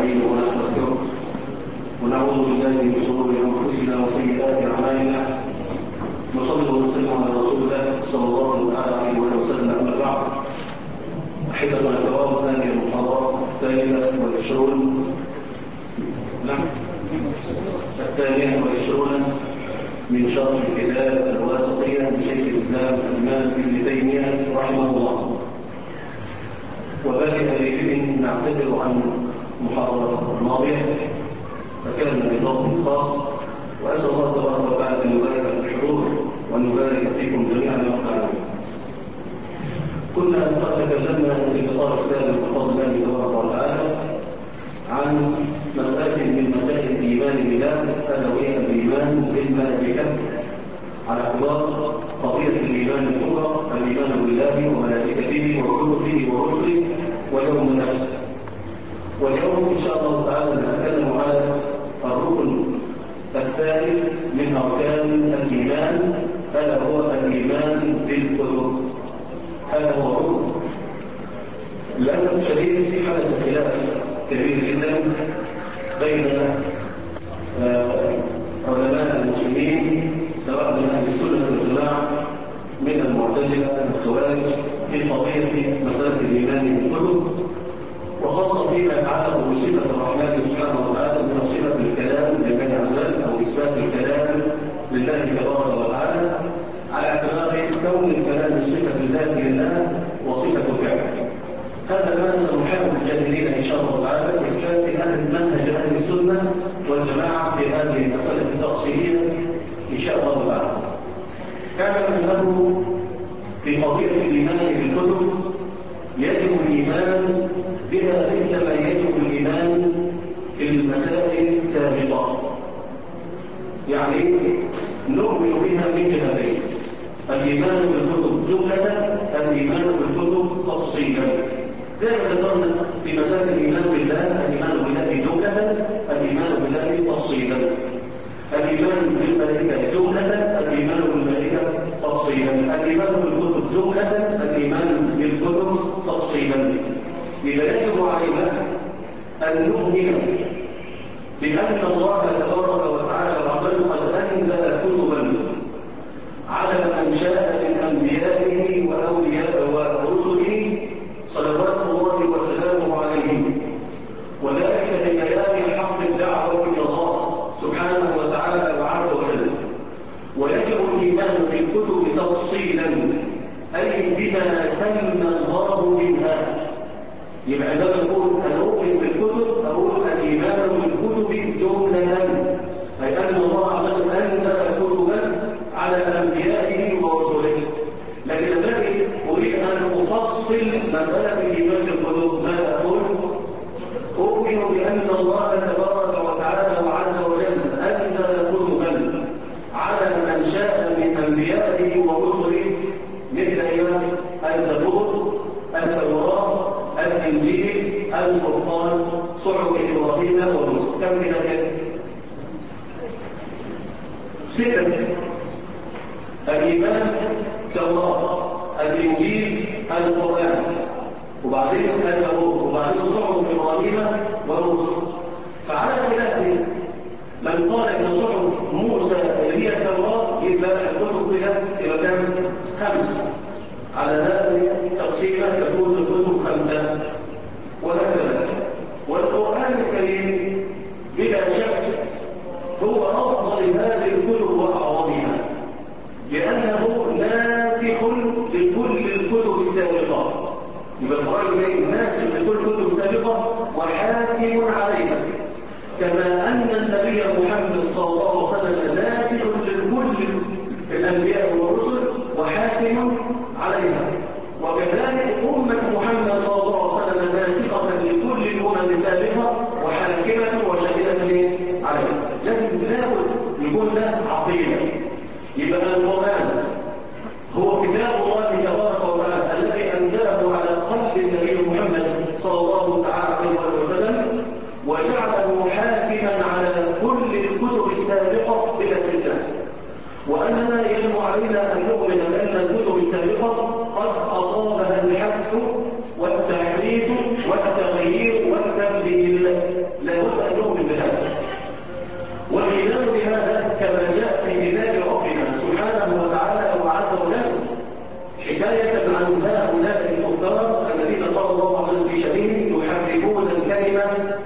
ونستعينه ونستغفره ونعوذ بالله من شرور انفسنا وسيئات اعمالنا. نصلي ونسلم على رسول الله صلى الله عليه وسلم. اما بعد، احبتنا الكرام، هذه المحاضره الثانيه والعشرون من شرح الكتاب الواسطيه لشيخ الاسلام الامام ابن تيميه رحمه الله. وبدأ بذكر نعتذر عن المحاضرة الماضية فكان نظام خاص، وأسأل الله تبارك وتعالى أن يبارك في الحضور وأن يبارك فيكم جميعا يا رب العالمين. كنا قد تكلمنا في اللقاء السابق بفضل الله تبارك وتعالى عن مسألة من مسائل الإيمان بالله، ألا وهي الإيمان بالملائكة، على اعتبار قضية الإيمان الكبرى، الإيمان بالله وملائكته وكتبه ورسله ويوم الآخر. واليوم إن شاء الله تعالى نتكلم على الركن الثالث من أركان الإيمان، ألا هو الإيمان بالكتب. هذا هو الركن. للأسف الشديد حدث خلاف كبير جدا بين علماء المسلمين، سواء من أهل السنة والجماعة من المعتزلة والخوارج، في قضية مسألة الإيمان بالكتب، وخاصة فيما يتعلق بصفة الرحمن سبحانه وتعالى من صفة الكلام لله عز وجل، أو إثبات الكلام لله تبارك وتعالى، على اعتبار كون الكلام صفة الذات لله وصفة الفعل. هذا ما سنحاول الجاهلين إن شاء الله تعالى إثبات أهل منهج أهل السنة والجماعة في هذه المسألة التفصيلية إن شاء الله تعالى. اعلم أنه في قضية الإيمان بالكتب يجب الإيمان بها مثلما يجب الإيمان في المسائل السابقة، يعني نؤمن بها من جهتين: الإيمان بالكتب جملة، الإيمان بالكتب تفصيلا. زي ما ذكرنا في مسائل الإيمان بالله، الإيمان بالله جملة، الإيمان بالله تفصيلا. الإيمان بالملائكة جملة، الإيمان بالملائكة تفصيلا. الإيمان بالكتب جملة، الإيمان بالكتب تفصيلا. إذا يجب علينا أن نؤمن بأن الله تبارك وتعالى قد أنزل كتبا على من شاء من أنبيائه وأولياء ورسله صلوات الله وسلامه عليهم، وذلك لبيان حق الدعوة إلى الله سبحانه وتعالى وعز وجل. ويجب الإيمان بالكتب تفصيلا، أي بما سمى الله منها. يبقى عندما نقول نؤمن بالكتب، أقول الإيمان بالكتب جملة، أي أن الله عز وجل أنزل كتبا على أنبيائه ورسله. لكن الذي أريد أن أفصل مسألة الإيمان بالكتب، ماذا أقول؟ أؤمن بأن الله تبارك وتعالى وعز وجل أنزل كتبا على من شاء من أنبيائه ورسله، مثل الزبور، التوراة، الإنجيل، القرآن، صحف إبراهيم وموسى. كم كده؟ 6. الإيمان التوراة، الإنجيل، القرآن، وبعدين الزبور، وبعدين صحف إبراهيم وموسى. فعلى خلاف من قال إن صحف موسى اللي هي التوراة يبقى الكتب كده يبقى كام؟ 5. على هذه التقسيمة تكون الكتب 5 وهكذا. والقرآن الكريم بلا شك هو أفضل هذه الكتب وأعظمها، لأنه ناسخ لكل الكتب السابقة. يبقى القرآن الكريم ناسخ لكل الكتب السابقة وحاكم عليها، كما أن النبي محمد صلى الله عليه وسلم ناسخ لكل الأنبياء والرسل وحاكم عليها. وكذلك أمة محمد صلى الله عليه وسلم ناسخة لكل الأمم السابقة وحاكمة وشهيدة عليها. لازم لابد يكون له عقيدة. يبقى القرآن هو كتاب الله تبارك وتعالى الذي أنزله على قلب النبي محمد صلى الله عليه وسلم، وجعله حاكما على كل الكتب السابقة بلا استثناء. وأننا يجب علينا أن نؤمن بأن الكتب السابقة قد أصابها الحذف والتحريف والتغيير والتبديل، من كتاب ربنا سبحانه وتعالى وعز وجل حكاية عن هؤلاء الكفار الذين قال الله عز وجل في شأنهم يحرفون الكلمة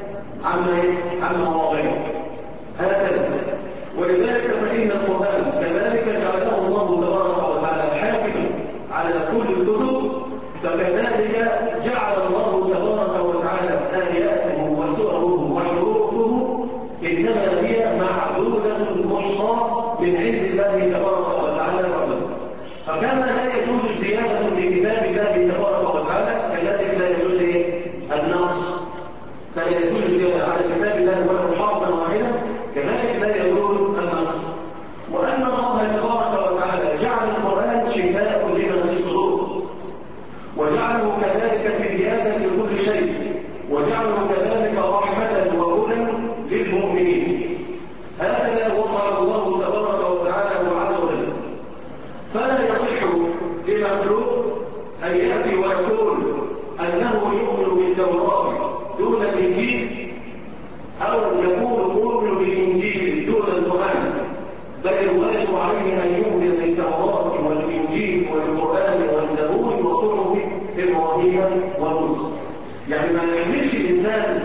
عن مواضعه هكذا. ولذلك فإن القرآن كذلك جعله الله تبارك وتعالى حاكما على كل الكتب، فكذلك جعل الله تبارك وتعالى آياته وسوره وحروفه إنما هي معدودة محصاة من عند الله تبارك وتعالى وحده. فكما لا يجوز الزيادة في كتاب الله تبارك وتعالى كذلك لا يجوز النقص، فلا يجوز الزيادة على كتاب الله ولو حرفا واحدا كذلك لا يجوز النقص. وأن الله تبارك وتعالى جعل القرآن شفاء لما في الصدور، وجعله كذلك تبيانا لكل شيء، وجعله كذلك رحمة وهدى للمؤمنين. هكذا وضع الله تبارك وتعالى وعز وجل. فلا يصح لمخلوق أن يأتي ويقول أنه يؤمن بالتوراة دون الإنجيل، أو يقول يؤمن بالإنجيل دون القرآن، بل الواجب عليه أن يؤمن بالتوراة والإنجيل والقرآن والزبور وصحف إبراهيم وموسى. يعني ما يحملش الإنسان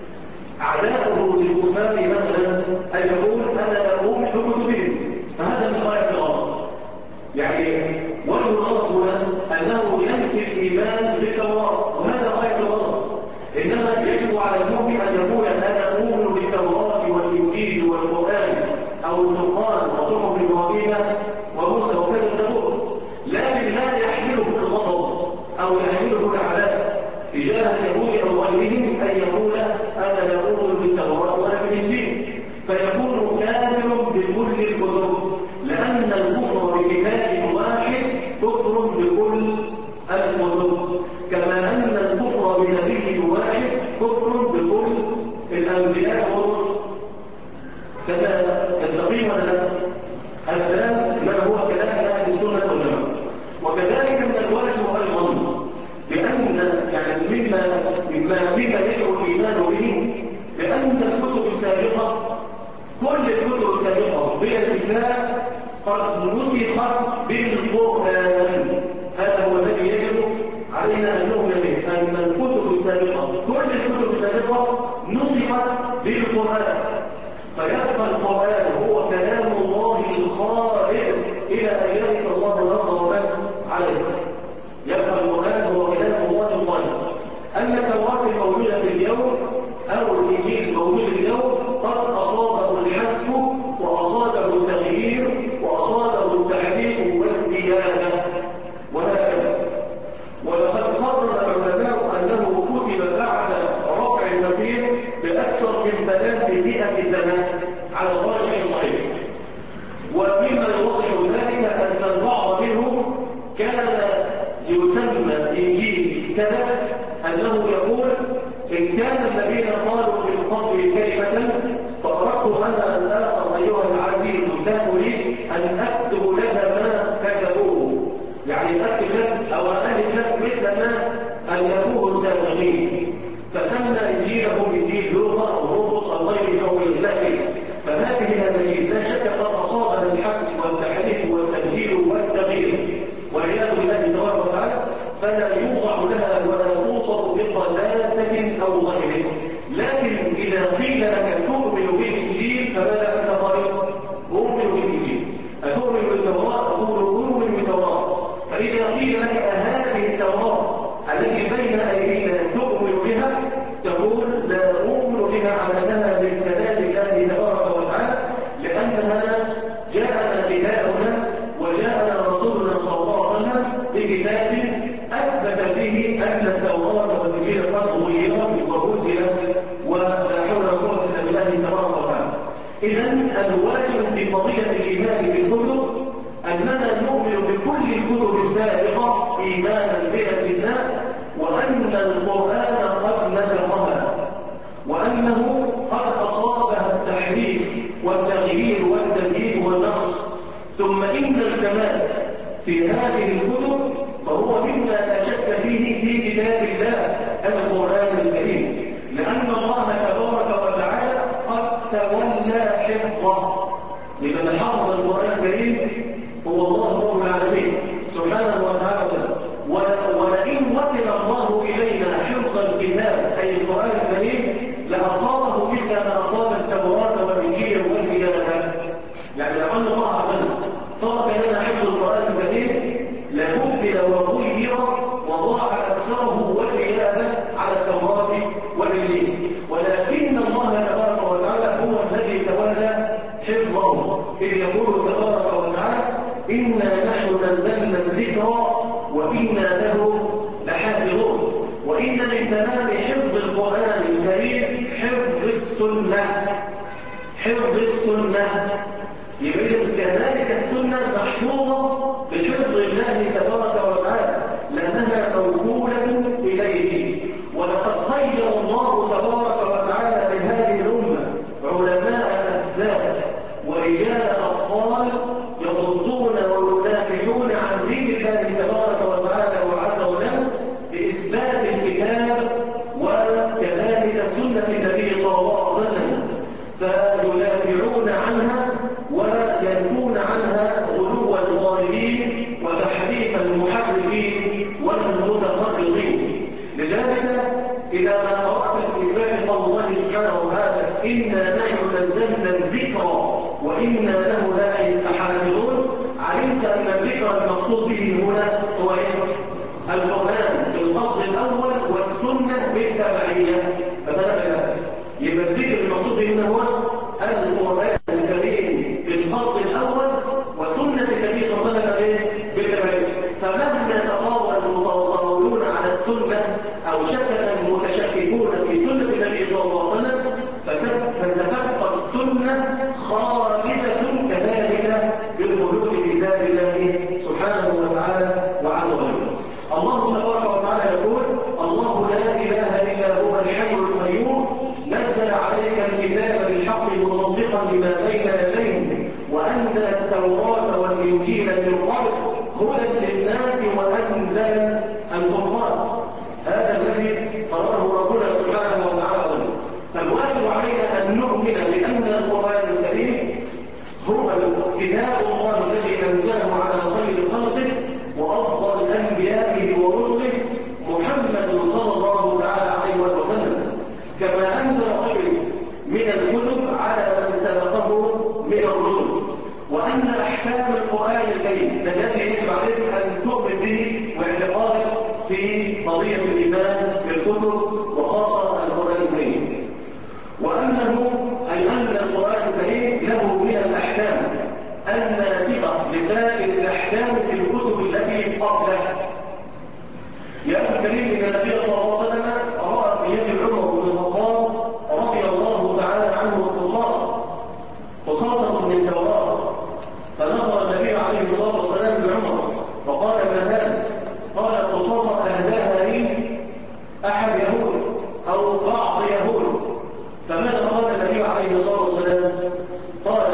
أعداؤه للكفار مثلا أن يقول أنا أؤمن بكتبهم، فهذا من غاية الغلط. يعني وجه الغلط هنا أنه ينفي الإيمان بالتوراة، وهذا غاية الغلط. إنما يجب على المؤمن أن يقول أنا أؤمن بالتوراة والإنجيل والقرآن أو القرآن وصحف إبراهيم وموسى وكذا الزبور، لكن لا يحمله الغضب أو يحمله العلاء تجاه اليهود أو غيرهم أن يقول أنا لا أؤمن بالتوراة ولا بالإنجيل، فيكون كافر بكل الكتب، لأن الكفر بكتاب واحد كفر بكل الكتب، كما أن الكفر بنبي واحد كفر بكل الأنبياء والرسل. كذا يستقيم ولا لا؟ هذا الكلام إنما هو كلام أهل السنة والجماعة. وكذلك من الواجب أيضا بأن يعني مما يدعو الإيمان به، لأن الكتب السابقة كل الكتب السابقة بلا استثناء قد نسخت بالقرآن. هذا هو الذي يجب علينا أن نؤمن به، أن الكتب السابقة كل الكتب السابقة نسخت بالقرآن، فيبقى القرآن هو كلام الله الخالد إلى أن يرث الله الأرض ومن عليها. يبقى القرآن هو كلام الله الخالد. أما التوراة الموجودة في اليوم أو الإنجيل الموجود اليوم قد أصابه الحذف وأصابه التغيير وأصابه التحريف والزيادة وهكذا. ولقد قرر العلماء أنه كتب بعد رفع المسيح بأكثر من 300 سنة على الراجح الصحيح. ومما يوضح ذلك أن البعض منهم كان يسمى إنجيل كذا، أنه يقول إن كان الذين قالوا من قبل كلمة فأردت أنا الآخر أيها العزيز لا أريد أن أكتب لك ما كتبوه، يعني أكتب لك أو ألف لك مثل ما ألفوه السابقين، فسمى إنجيله إنجيل لوقا أو مرقس أو غيره أو اللاهي. فهذه الأناجيل لا شك قد أصابنا الحسب والتحريف والتبديل والتغيير والعياذ بالله تبارك وتعالى، فلا يوضع لها ولا توصف بقداسة أو غيره. لكن إذا قيل لك تؤمن بالإنجيل فماذا أنت قائل؟ أؤمن بالإنجيل. أتؤمن بالتوراة؟ أقول أؤمن بالتوراة. فإذا قيل لك هذه التوراة التي بين أيدينا تؤمن بها، تقول لا أؤمن بها على أنها من كلام الله تبارك وتعالى، لأنها جاءنا كتابنا وجاءنا رسولنا صلى الله عليه وسلم بكتاب أثبت فيه أن التوراة والإنجيل قد غيرت وبدلت ولا حول ولا قوة إلا بالله تبارك وتعالى. إذن الواجب في قضية الإيمان بالكتب أننا نؤمن بكل الكتب السابقة إيمانا بلا استثناء، وأن القرآن قد نسخها، وأنه قد أصابها التحريف والتغيير والتزييد والنقص. ثم إن الكمال في هذه الكتب فهو مما لا شك فيه في كتاب الله القرآن الكريم، لأن الله تبارك وتعالى قد تولى حفظه. لمن حفظ القرآن لأصابه مثل ما أصاب التوراة والإنجيل وزيادة. يعني لو أن الله عز وجل ترك لنا حفظ القرآن الكريم لبدل وغير وضاع أكثره وزيادة على التوراة والإنجيل، ولكن الله تبارك وتعالى هو الذي تولى حفظه، إذ يقول تبارك وتعالى: إنا نحن نزلنا الذكر وإنا له لحافظون. وإن من تمام حفظ القرآن الكريم حفظ السنة. حفظ السنة يبقى كذلك السنة محفوظة بحفظ الله تبارك وتعالى لأنها موكولة إليه. ولقد خير الله تبارك وتعالى لهذه الأمة علماء أثبات ورجال أبطال يصدون ويدافعون عن دين الله تبارك وتعالى وعز وجل بإثبات الكتاب وكذلك سنة النبي صلى الله عليه وسلم، فيدافعون عنها وينفون عنها غلو الغالين وتحريف المحرفين والمتخرصين. لذلك إذا ما قرأت في إثبات قول الله سبحانه وتعالى: إنا نحن نزلنا الذكر وإنا له لحافظون، علمت أن الذكر المقصود به هنا هو القرآن بالقصد الأول والسنة بالتبعية. فتنبه يبقى الذكر المقصود به هنا هو القرآن الكريم بالقصد الأول وسنة النبي صلى الله عليه وسلم بالتبعية. فمهما تطاول المتطاولون على السنة أو شكل المتشككون في سنة النبي صلى الله عليه وسلم فستبقى السنة خالدة كذلك بالخلود كتاب الله سبحانه وتعالى وعز وجل. الله تبارك وتعالى يقول: الله لا إله إلا هو الحي القيوم نزل عليك الكتاب بالحق مصدقا لما بين يديه وأنزل التوراة والإنجيل من قبل هدى للناس وأنزل القرآن. هذا الذي قرره ربنا سبحانه وتعالى. فالواجب علينا أن نؤمن بأن القرآن الكريم هو كتاب الله الذي أنزله على خير خلقه وأفضل أنبيائه ورسله محمد صلى الله تعالى عليه وسلم، كما أنزل غيره من الكتب على من سبقه من الرسل. وأن أحكام القرآن الكريم الذي يجب عليك أن تؤمن به واعتقادك في قضية الإيمان بالكتب وخاصة القرآن الكريم، وأنه أي أن القرآن الكريم له من الأحكام الناسخة لسائر الأحكام في الكتب التي قبله. يا أخي الكريم، إن النبي صلى الله عليه وسلم رأى في يد عمر بن الخطاب رضي الله تعالى عنه قصاصة من التوراة، فنظر النبي عليه الصلاة والسلام بعمر وقال: ما هذا؟ قال: قصاصة أهداها لي أحد يهود أو بعض يهود. فماذا قال النبي عليه الصلاة والسلام؟ قال: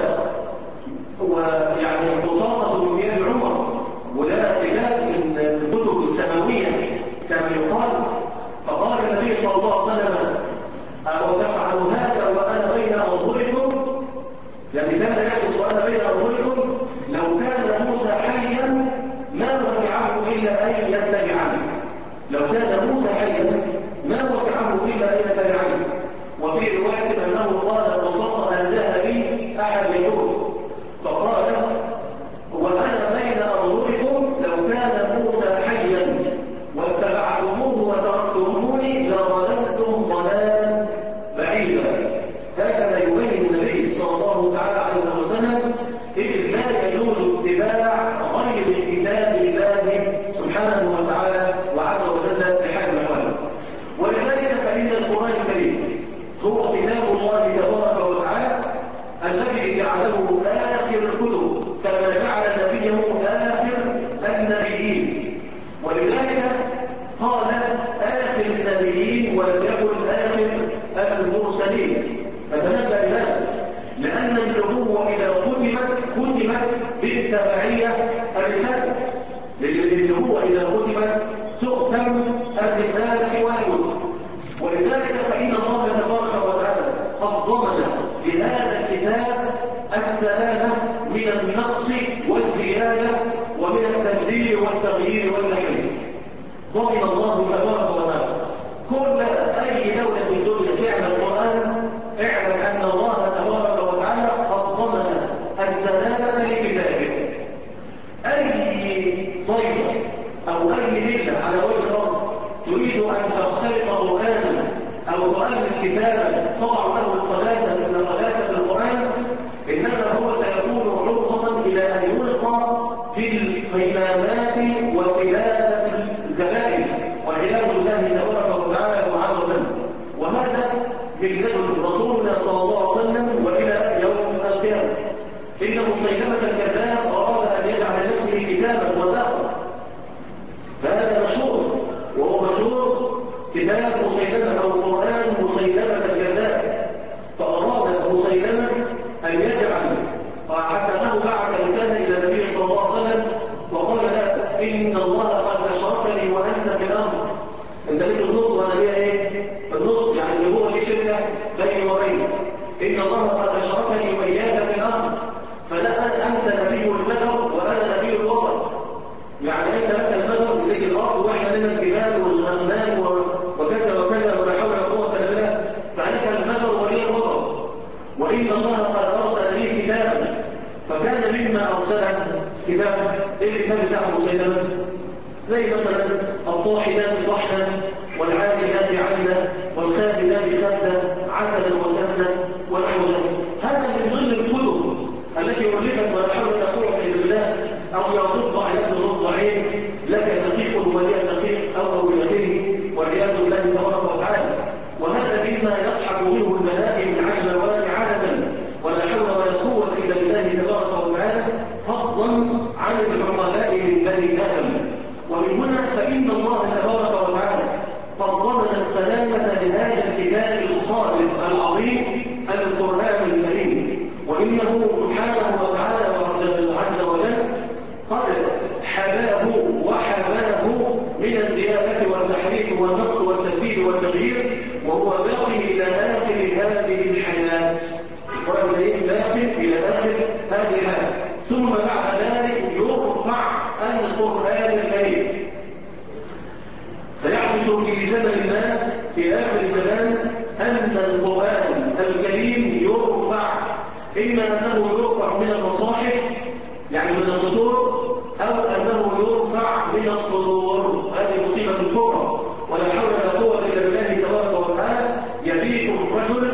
ويعني قصاصة من يد عمر، وده رجال من الكتب السماوية كما يقال. فقال النبي صلى الله عليه وسلم: أو تفعل هذا وأنا بين أظهركم؟ يعني كان يحدث وأنا بين أظهركم. لو كان موسى حيا ما وسعه إلا أن يتبعني. لو كان موسى حيا ما وسعه إلا أن يتبعني. وفي رواية أنه قال: قصاص أهداها لي أحد يهود. فقال: وأنا بين أظهركم لو كان موسى حيا واتبعتموه وتركتموني لضللتم ضلالا بعيدا. هكذا يبين النبي صلى الله تعالى عليه وسلم إذ لا يجوز اتباع غير كتاب الله سبحانه وتعالى وعز وجل بحال الأحوال. ولذلك فإن القرآن الكريم هو كتاب الله تبارك وتعالى الذي جعله آخر الكتب كما جعل نبيه آخر النبيين. ولذلك قال آخر النبيين ولم يكن آخر المرسلين. فتنبه لهذا، لأن النبوة إذا ختمت بالتبعية الرسالة. للنبوة إذا ختمت تختم الرسالة والنبوة. ولذلك فإن الله تبارك وتعالى قد ضمن لهذا الكتاب السلامة من النقص والزيادة ومن التبديل والتغيير والتحريف. ضمن الله تبارك وتعالى كل أي دولة في الدنيا تعمل القرآن من رسولنا صلى الله عليه وسلم وإلى يوم القيامة. إن مسيلمة الكذاب أراد أن يجعل نفسه كتابا وثاقا، فهذا مشهور، وهو مشهور كتاب مسيلمة أو قرآن مسيلمة الكذاب. فأراد مسيلمة أن يجعل، حتى أنه بعث رسالة إلى النبي صلى الله عليه وسلم وقال له إن الله قد أشركني وأنت في الأمر، أنت ليك النص وأنا ليا إيه؟ النص، يعني اللي هو دي شركة بيني وبينه. إن الله قد أشركني وإياك في الأمر، فلا أنت نبي البدر وأنا نبي الوطن. يعني أنت لك البدر لك الأرض وإحنا لنا الجبال والغنام وكذا وكذا ولا حول ولا قوة إلا بالله، فلك البدر ولي الوطن. وإن الله قد أرسل لي كتابا، فكان مما أرسله كتابا. إيه الكتاب بتاع مسيلمة؟ زي مثلا الطاحنات طحنا والعادلات عدلا والخابزات خبزا عسلا وسهلا ونحو ذلك. هذا من ضمن الكتب التي ألفت ولا حول ولا قوة إلا بالله. أو يرضع ابن رضعين لك دقيق ولي دقيق أو إلى آخره والعياذ بالله تبارك وتعالى. وهذا مما يضحك منه البهائم العجلوات عادة، ولا حول ولا قوة إلا بالله تبارك وتعالى، فضلا عن العقلاء من بني آدم. ومن هنا فإن الله تبارك وتعالى فضلنا السلامة لهذا الكتاب الخالد العظيم القرآن الكريم. وإنه سبحانه وتعالى عز وجل قد حباه وحباه من الزيادة والتحريف والنقص والتبديل والتغيير، وهو باق إلى آخر هذه الحياة. القرآن الكريم باق إلى آخر هذه الحياة. ثم بعد ذلك يرفع القرآن الكريم. سيحدث في زمن ما في آخر الزمان أن القرآن الكريم يرفع، إما أنه يرفع من المصاحف يعني من السطور، أو أنه يرفع من الصدور. هذه مصيبة كبرى، ولا حول ولا قوة إلا بالله تبارك وتعالى. يبيت الرجل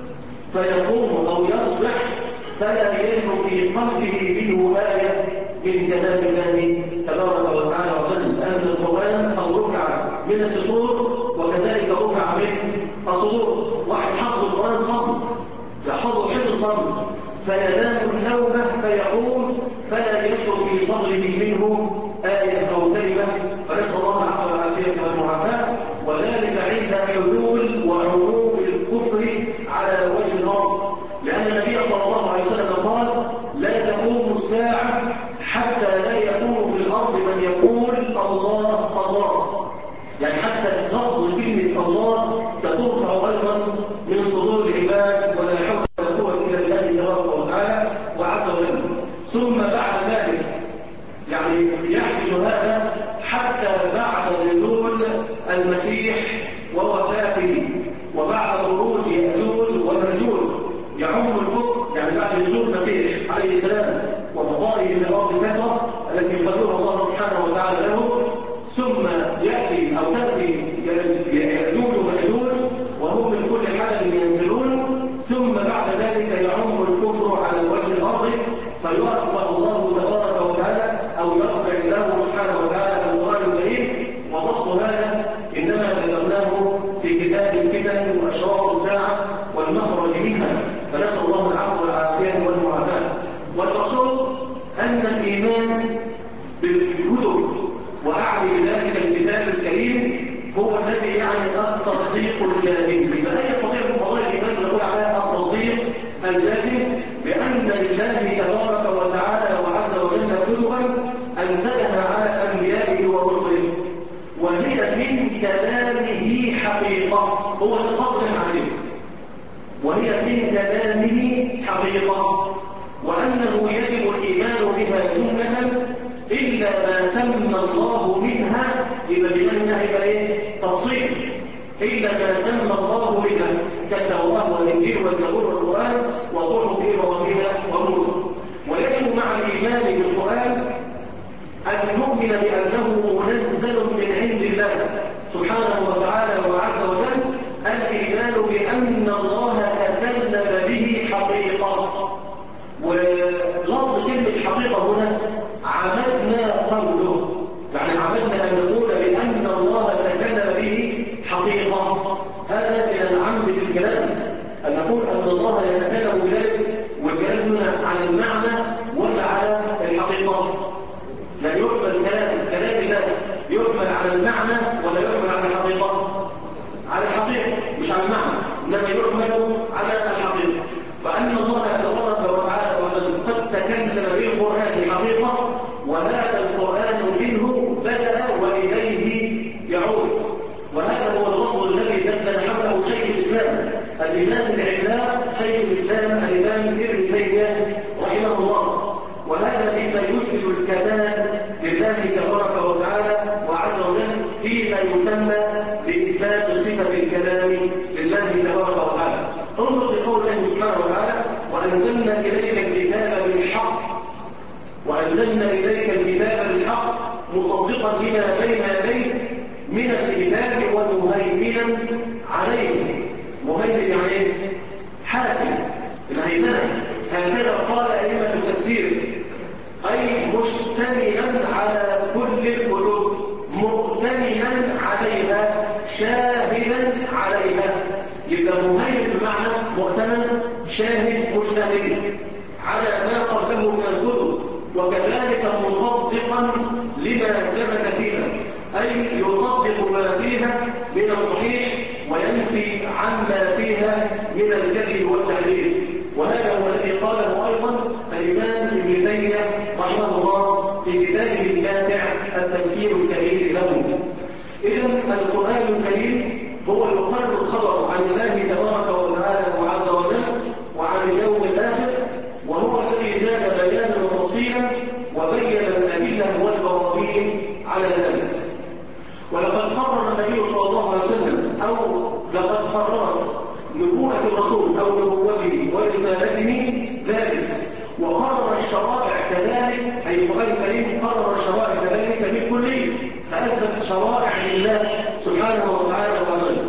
فيقوم أو يصبح فلا يجد في قلبه منه آية من كلام الله تبارك وتعالى وجل. أن القرآن قد رفع من السطور وكذلك رفع من الصدور. واحد حفظ القرآن صم، يحفظه حفظ صم، فينام النومة فيقوم فلا يدخل في صدره منه آية أو كلمة، فنسأل الله العفو والعافية والمعافاة. وذلك عند حلول وعموم الكفر على وجه الأرض، لأن النبي صلى الله عليه وسلم قال لا تقوم الساعة حتى لا يكون في الأرض من يقول الله الله. يعني حتى لفظ كلمة الله سترفع أيضا من صدور العباد، ولا حول ولا قوة إلا بالله تبارك وتعالى وعز وجل. ثم بعد ذلك يعني يحدث هذا حتى بعد نزول المسيح ووفاته، وبعد خروج يأجوج ومأجوج يعم الكفر، يعني بعد نزول المسيح عليه السلام وبقائه من الأرض فترة التي يقدرها الله سبحانه وتعالى له. ثم يأتي أو تأتي يأجوج ومأجوج وهم من كل حدث ينزلون. ثم بعد ذلك يعم الكفر على وجه الأرض، فيرفع الله تبارك وتعالى أو يرفع الله سبحانه وتعالى القرآن الكريم. ونص هذا إنما ذكرناه في كتاب الفتن وأشراط الساعة والمخرج منها، فنسأل الله العفو والعافية والمعافاة. والمقصود أن الإيمان بالكتب وأعني بذلك الكتاب الكريم هو الذي يعني التصديق الجازم. فأي قضية من قضايا الإيمان نقول عليها التصديق الجازم بأن لله تبارك وتعالى وعز وجل كتبا أنزلها على أنبيائه ورسله، وهي من كلامه حقيقة. هو القصد العظيم، وهي من كلامه حقيقة، وأنه يجب الإيمان بها جملة إلا ما سمى الله منها. إذا بمنها يبقى إيه؟ تفصيل. إلا ما سمى الله منها كالتوراة والإنجيل والزبور والقرآن وصحف إبراهيم وموسى. ويجب مع الإيمان بالقرآن أن نؤمن بأنه منزل من عند الله سبحانه وتعالى وعز وجل. الإيمان بأن الله تكلم به حقيقة. ولفظ كلمة حقيقة هنا عمدنا قوله، يعني عمدنا أن نقول بأن الله تكلم به حقيقة. هذا من العمد في الكلام، على المعنى ولا على الحقيقة؟ يعني يحمل كلام الله يحمل على المعنى ولا يحمل على الحقيقة؟ على الحقيقة مش على المعنى، إنما يحمل على الحقيقة. وأن الله تبارك وتعالى قد تكلم بالقرآن حقيقة، وهذا القرآن منه بدأ وإليه يعود. وهذا هو الغض الذي دلل حوله شيخ الإسلام الإمام العلام شيخ الإسلام الإمام ابن تيمية رحمه الله. وهذا مما يثبت الكمال لله تبارك وتعالى وعز وجل فيما يسمى بإثبات صفة الكلام لله تبارك وتعالى. انظر لقول الله سبحانه وتعالى: وأنزلنا إليك الكتاب بالحق وأنزلنا إليك الكتاب بالحق مصدقا لما بين يديه من الكتاب ومهيمنا عليه. مهيمن يعني ايه؟ حاكم، الهيمنة. هكذا قال أئمة التفسير، أي مشتملا على كل القلوب، مؤتمنا عليها، شاهدا عليها. يبقى مهيمن بمعنى مؤتمن، شاهد، مشتمل على ما قبله من الكتب، وكذلك مصدقا لما ثبت فيها، أي يصدق ما فيها من الصحيح وينفي عما فيها من الكذب والتحريف. وهذا هو الذي قاله أيضا الإمام ابن تيمية رحمه الله في كتابه الماتع التفسير الكبير له. إذن القرآن الكريم هو يقرر الخبر عن الله تبارك وتعالى وعز وجل وعن اليوم الآخر، وهو الذي زاد بيانا وتفصيلا وبين الأدلة والبراهين على ذلك. ولقد قرر النبي صلى الله عليه وسلم، أو لقد قرر نبوءة الرسول أو نبوته ورسالته ذلك، وقرر الشرائع كذلك، أي القرآن الكريم قرر الشرائع كذلك بالكلية، فأثبت شرائع لله سبحانه وتعالى وتعالى،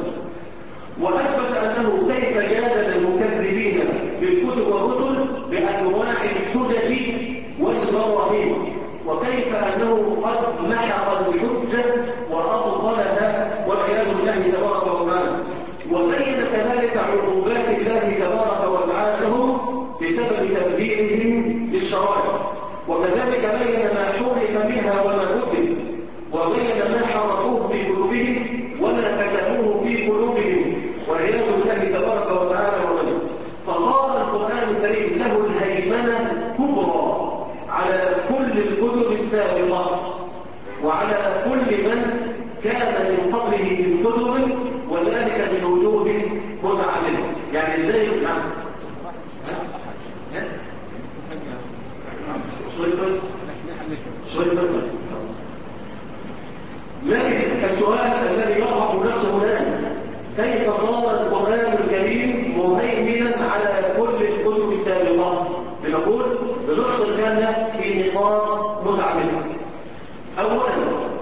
وأثبت أنه كيف جادل المكذبين بالكتب والرسل بأنواع الحجج والبراهين، وكيف أنه قد محق الحجة وأبطلها والعياذ بالله تبارك وتعالى، وبين كذلك عقوبات الله تبارك وتعالى لهم بسبب تبديلهم للشرائع، وكذلك بين ما حرف منها وما كتب، وبين ما حرفوه في قلوبهم وما كتبوه في قلوبهم والعياذ بالله تبارك وتعالى وغيره. فصار القرآن الكريم له الهيمنة كبرى على كل الكتب السابقة وعلى كل من كان من قبله من كتب، وذلك من وجوه متعددة. يعني ازاي نعم؟ لكن السؤال الذي يطرح نفسه الآن: كيف صار القرآن الكريم مهيمنا على كل الكتب السابقة؟ بنقول بنفصل كان في نقاط متعددة. أولا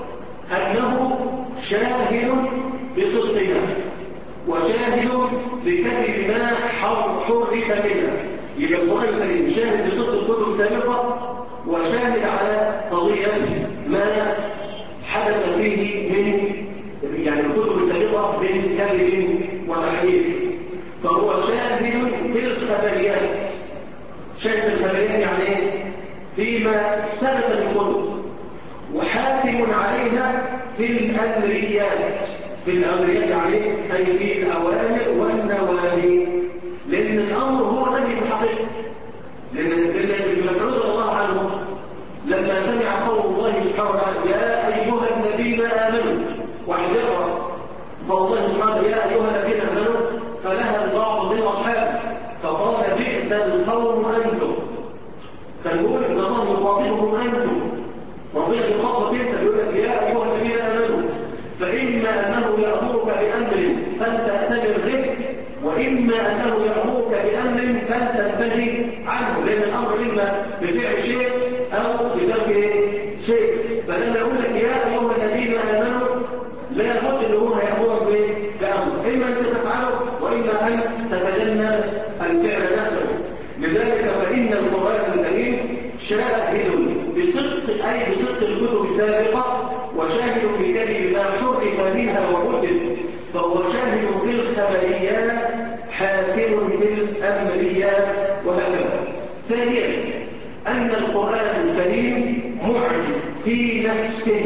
أنه شاهد بصدقها وشاهد بكذب ما حرف منها. يبقى القرآن الكريم شاهد بصدق الكتب السابقة وشاهد على قضية ما حدث فيه من يعني الكتب السابقة من كذب وتحريف، فهو شاهد في الخبريات. شاهد الخبريات يعني ايه؟ فيما ثبت الكتب، وحاكم عليها في الأمريات. في الأمريات يعني أي في الأوامر والنواهي، لأن الأمر هو نهي الحقيقة. لأن ابن مسعود رضي الله عنه لما سمع قول الله سبحانه وتعالى: يا أيها الذين آمنوا، واحذروا قول الله سبحانه: يا أيها الذين آمنوا، فلها البعض من أصحابه فقال: بئس القوم أنتم. فنقول إن الله يخاطبكم أنتم، ربنا يخاطب كيف؟ يقول لك: يا أيها الذين آمنوا، فإما أنه يأمرك بأمر فلتأتمر به، وإما أنه يأمرك بأمر فلتنتهي عنه، لأن الأمر إما بفعل شيء أو بترك شيء. فلما يقول لك يا أيها الذين آمنوا، لا بد أن هو يأمرك بأمر، إما أن تفعله وإما أن تتجنب الفعل نفسه. لذلك فإن القرآن الكريم شاهد بصدق، أي بصدق الكتب السابقة، وشاهد بكذب ما حرف منها وكتب، فهو شاهد في الخبريات حاكم في الأمريات وهكذا. ثانيا أن القرآن الكريم معجز في نفسه،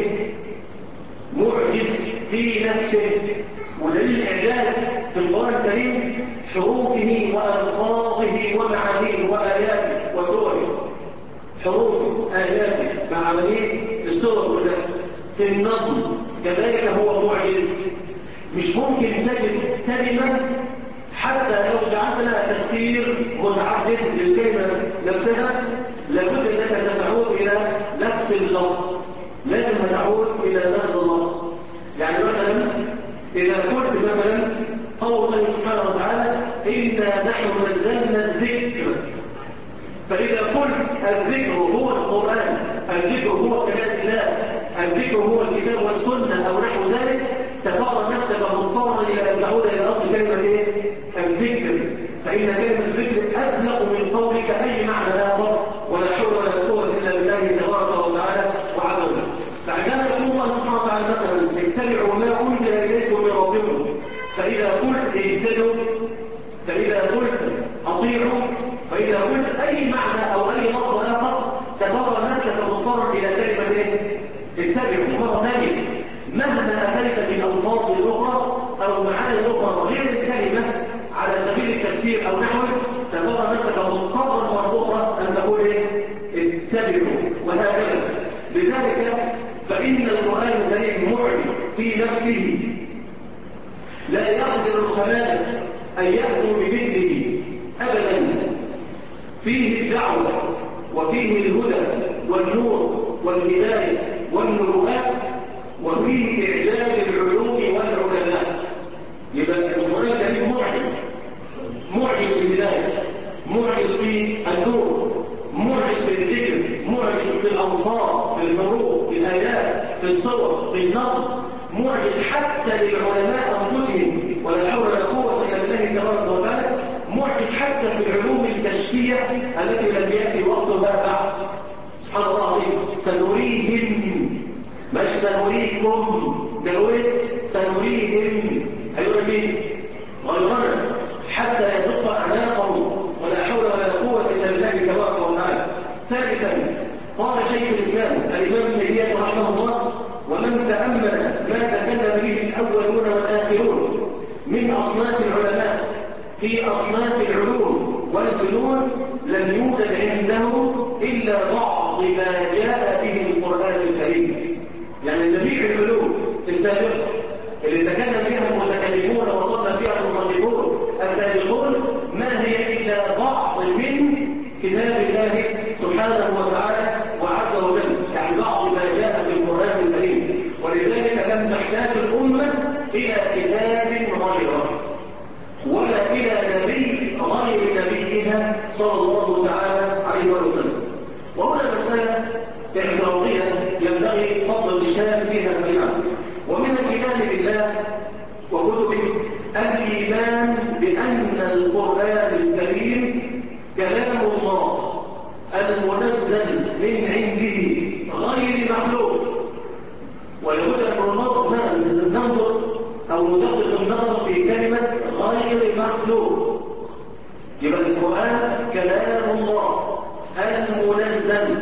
معجز في نفسه. ودليل الإعجاز في القرآن الكريم حروفه وألفاظه ومعانيه وآياته وسوره. حروف آياته معانيه السور كلها في النظم كذلك هو معجز. مش ممكن تجد كلمة حتى لو جعلنا تفسير متعدد للكلمة نفسها لابد أنك ستعود إلى نفس اللفظ، لازم تعود إلى نفس اللفظ. يعني مثلا إذا قلت مثلا قول الله سبحانه وتعالى إنا نحن نزلنا الذكر، فإذا قلت الذكر هو القرآن، الذكر هو كلام الله، الذكر هو الكتاب والسنة أو نحو ذلك، سترى نفسك مضطرا إلى أن تعود إلى أصل كلمة إيه؟ الذكر. فإن كلمة الذكر أبلغ من قولك أي معنى آخر، ولا حول ولا قوة إلا بالله تبارك وتعالى وعز وجل. فعندما يقول الله سبحانه وتعالى مثلا اتبعوا ما أنزل إليكم من ربكم، فإذا قلت اهتدوا، فإذا قلت أطيعوا، فإذا قلت أي معنى أو أي لفظ آخر سترى نفسك مضطرا إلى كلمة إيه؟ اتبعوا مرة ثانية. مهما أتيت من ألفاظ أخرى أو معاني أخرى غير الكلمة على سبيل التفسير أو نحوه سترى نفسك مضطرا مرة أخرى أن تقول إيه؟ اتبعوا، وهكذا. لذلك فإن القرآن الكريم معجز في نفسه، لا يقدر الخلائق أن يأتوا بمثله أبدا. فيه الدعوة وفيه الهدى والنور والهداية والنبوءات، وفيه إعجاز العلوم والعلماء. يبقى القرآن الكريم معجز، معجز في الهداية، معجز في النور، معجز في الذكر، معجز في الألفاظ، في الحروف، في الآيات، في الصور، في النظم، معجز حتى للعلماء أنفسهم، ولا حول ولا قوة إلا بالله تبارك وتعالى، معجز حتى في العلوم الكشفية التي لم يأتي وقتها بعد. سبحان الله العظيم. سنريهم، مش سنريكم، نقول سنريهم، هيقول مين؟ غيرنا حتى يدق أعناقهم، ولا حول ولا قوة إلا بالله تبارك وتعالى. ثالثا قال شيخ الإسلام الإمام ابن تيمية رحمه الله: ومن تأمل ما تكلم به الأولون والآخرون من أصناف العلماء في أصناف العلوم والفنون لم يوجد عندهم إلا بعض ما جاء به القرآن الكريم. يعني جميع العلوم السابقة اللي تكلم فيها المتكلمون وصلنا فيها المصنفون السابقون ما هي إلا بعض من كتاب الله سبحانه وتعالى وعز وجل، يعني بعض ما جاء في القرآن الكريم. ولذلك لم تحتاج الأمة إلى كتاب غيره ولا إلى نبي غير نبيها صلى الله تعالى عليه وسلم. وهنا مسألة اعتراضية ينبغي فضل الإشكال فيها سريعا. ومن الإيمان بالله وكتبه الإيمان بأن القرآن الكريم كلام الله المنزل من عنده غير مخلوق. ولابد أن ننظر أو ندقق النظر في كلمة غير مخلوق. يبقى القرآن كلام الله المنزل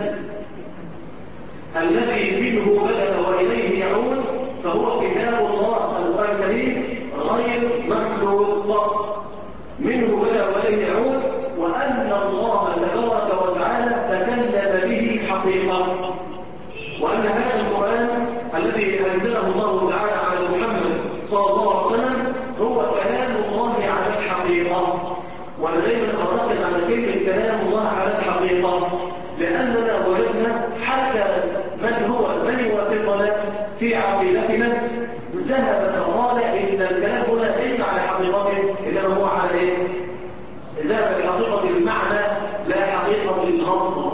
الذي منه بدأ وإليه يعود، فهو كتاب الله القرآن الكريم غير مخلوق، منه بدأ وإليه يعود، وأن الله تبارك وتعالى تكلم به حقيقة، وأن هذا القرآن الذي أنزله الله تعالى على محمد صلى الله عليه وسلم هو كلام الله على الحقيقة. وأنا دائما أركز على كلمة كلام الله على الحقيقة، لأننا وجدنا حتى من يوافقنا في عقيدتنا ذهب فقال إن الكلام هنا ليس على حقيقته، إنما هو على إيه؟ ذهب لحقيقة المعنى لا حقيقة اللفظ.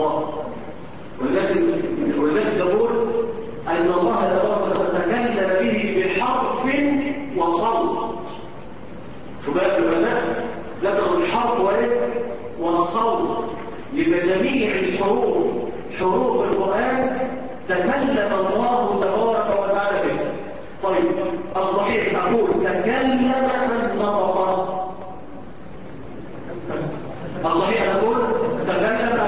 ولذلك تقول أن الله تكلم به بحرف وصوت. شو بقى العلماء ذكروا الحرف والصوت. يبقى جميع الحروف حروف القرآن تكلم الله تبارك وتعالى به. طيب الصحيح أقول تكلم أم نطق؟ الصحيح أقول تكلم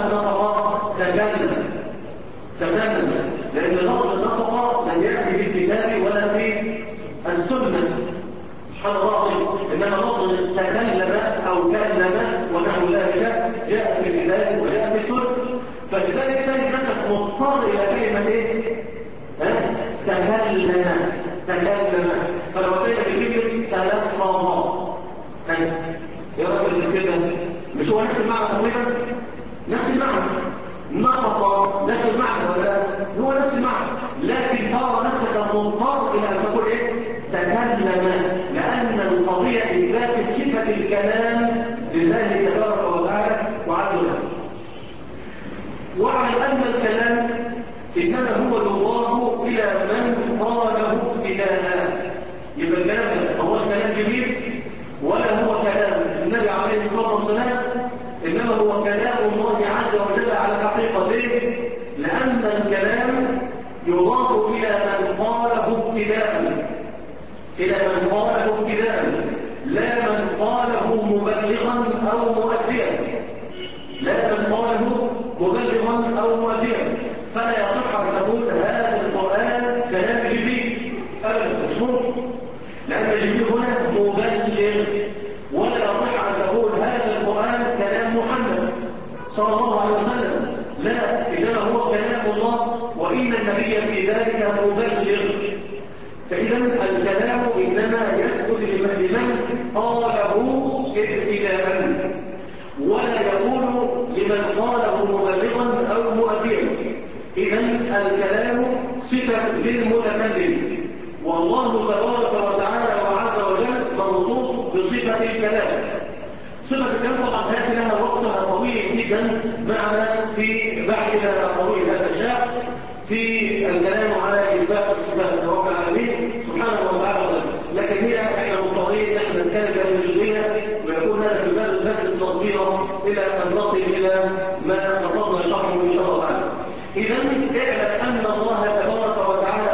الله جاء في الكتاب وجاء في السنة. فلذلك تجد نفسك مضطر إلى كلمة إيه؟ تكلم. فلو أتيت بكلمة تلفظ يا رب الكلمة مش هو نفس المعنى تقريبا؟ نفس المعنى. نطق نفس المعنى ولا لا؟ هو نفس المعنى، لكن ترى نفسك مضطر إلى أن تقول إيه؟ تكلم، لأن القضية إثبات صفة الكلام لله تبارك وتعالى وعز وجل. واعلم أن الكلام إنما هو يضاف إلى من قاله ابتداء. يبقى الكلام ما هوش كلام جميل ولا هو كلام النبي عليه الصلاة والسلام، إنما هو كلام الله عز وجل على الحقيقة. ليه؟ لأن الكلام يضاف إلى من قاله ابتداء، لا من قاله مبلغا أو مؤديا. فلا يصح أن تقول هذا القرآن كلام جبريل أبدا، مش ممكن، لأن جبريل هنا مبلغ. ولا يصح أن تقول هذا القرآن كلام محمد صلى الله عليه وسلم، لا، إنما هو كلام الله، وإن النبي في ذلك مبلغ. فإذا الكلام إنما يسكت لمن قاله ابتداء، ولا يقول لمن قاله مبلغا أو مؤديا. إذا الكلام صفة للمتكلم، والله تبارك وتعالى وعز وجل موصوف بصفة الكلام. صفة الكلام طبعا هذه لها وقتها طويل جدا معنا في بحثنا الطويل هذا الشاب في الكلام على إثبات الصفات رب العالمين سبحانه وتعالى، لكن هي احنا مضطرين نحن نتكلم عن الجزئية، ويكون هذا في الباب بس التصوير إلى أن نصل إلى ما قصدنا شرحه إن شاء الله تعالى. إذا اعلم أن الله تبارك وتعالى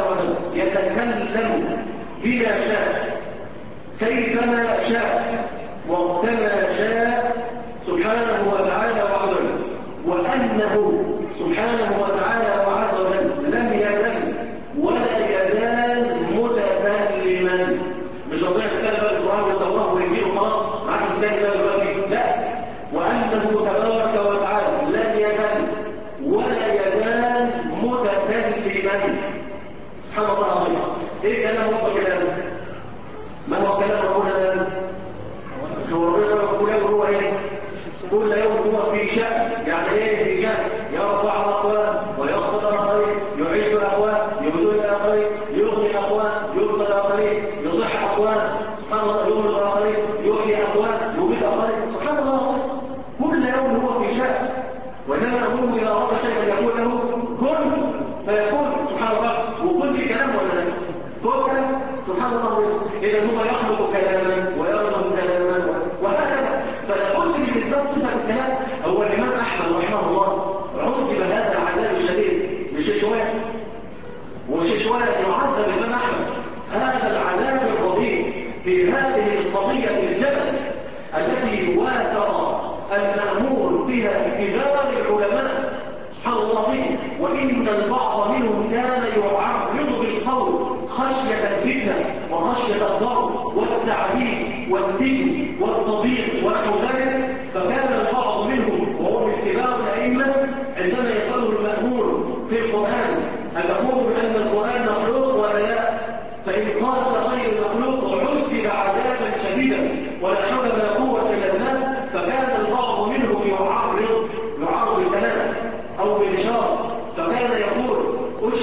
يتكلم بما شاء كيفما شاء وقتما شاء سبحانه وتعالى وعز وجل، وأنه سبحانه وتعالى وعز وجل لم يزل ولا يزال متكلما. مش ربنا يتكلم بالقرآن والتوراة والإنجيل وخلاص ما عادش يتكلم دلوقتي، لا، وأنه تبارك وتعالى لم يزل ولا يزال متكلما. سبحان الله العظيم. ايه كلام هو كلام؟ ما هو كلام ربنا الآن؟ هو ربنا هو ايه؟ كل يوم هو في شأن. يعني ايه في شأن؟ يرفع الأقوال ويخفض الآخرين، يعيد الأقوال يبدل الآخرين، يغني الأقوال يبطل الآخرين، يصح أقوال سبحان الله، يغني الآخرين، يحيي أقوال يبيد الآخرين. سبحان الله، كل يوم هو في شأن. وإنما أقول إذا أراد شيئا يقول له كن فيكون. سبحان الله. وكن في كلام ولا لا؟ هو كلام. سبحان الله. إذا هو يخلق كلاما ويرغب كلاما وهكذا. فلا بد من إثبات صفة الكلام. هو الإمام أحمد رحمه الله عذب هذا العذاب الشديد بششوان، وششوان يعذب الإمام أحمد هذا العذاب الرهيب في هذه القضية الجلل التي وافق المأمور فيها كبار العلماء سبحان الله فيه. وإن البعض منهم كان يعرض بالقول خشية الفتنة وخشية الضرب والتعذيب والسجن والتضييق ونحو ذلك. فكان البعض منهم وهو من كبار الأئمة عندما يسأله المأمور في القرآن أن يقول بأن القرآن مخلوق ولا لا، فإن قال غير مخلوق عذب عذابا شديدا ولا حول ولا قوة إلا بالله. فكان البعض منهم يعرض الكلام أو بالإشارة، فكان يقول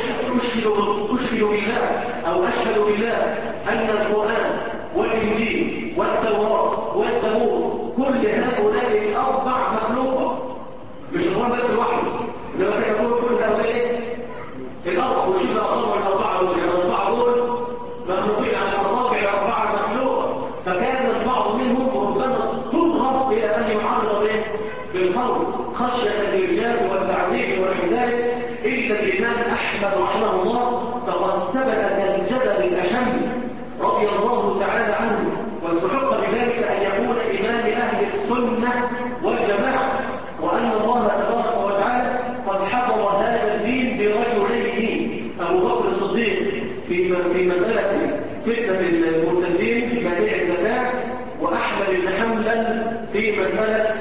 أشهد بالله أو أشهد بالله أن القرآن والإنجيل والتوراة والزبور كل هؤلاء الأربع مخلوقة. مش القرآن بس لوحده، إنما كان يقول كل هؤلاء الأربع، وشوف الأصابع الأربعة دول، يعني الأربعة دول مخلوقين عن الأصابع الأربعة مخلوقة. فكان البعض منهم ربما تضرب إلى أن يعرض بالقول خشية الإرجاء والتعذيب ونحو ذلك. إلا الإمام أحمد رحمه الله فقد ثبت كالجبل الأشم رضي الله تعالى عنه، واستحق بذلك أن يكون إمام أهل السنة والجماعة، وأن الله تبارك وتعالى قد حفظ هذا الدين برجلين: أبو بكر الصديق في مسألة فتنة المرتدين مانع الزكاة، وأحمد بن حنبل في مسألة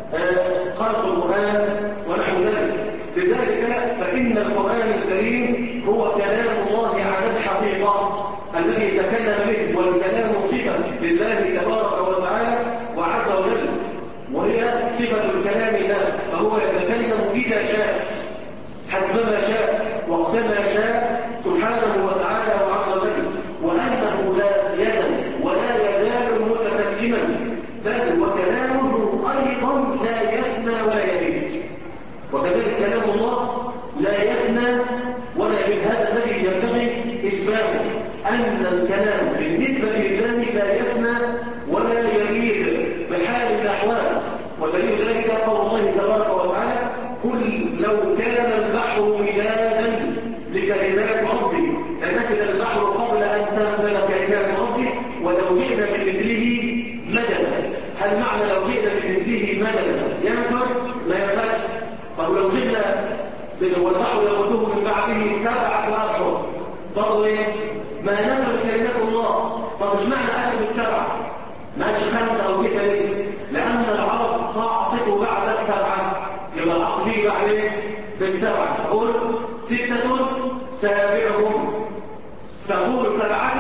خلق القرآن ونحو ذلك. لذلك فإن القرآن الكريم هو كلام الله على الحقيقة الذي تكلم به، والكلام صفة لله تبارك وتعالى وعز وجل، وهي صفة الكلام له، فهو يتكلم إذا شاء حسبما شاء وقتما شاء سبحانه وتعالى وعز وجل، وأنه لا يزل ولا يزال متكلما، بل وكلامه أيضا لا يفنى ولا يبيد. وكذلك كلام الله لا يفنى ولا يبيد. هذا الذي ينبغي إثباته، أن الكلام بالنسبة لله لا يفنى ولا يبيد بحال من الأحوال. ودليل ذلك قول الله تبارك وتعالى: قل لو كان البحر مدادا لكلمات ربي لنفد البحر قبل أن تنفذ كلمات ربي ولو جئنا بمثله مددا. هل معنى لو جئنا بمثله مددا ينفع؟ ما ينفعش. طب لو جئنا والبحر يمده من بعده 7 أبحر برضه ايه؟ ما نفذ كلمات الله. طب مش معنى أهل ال7 ماشي 5 أو 6 ليه؟ لأن العرب تعطف بعد 7، يبقى العقل يجي بعد ايه؟ بال7. قل 6 سابعهم، تقول 7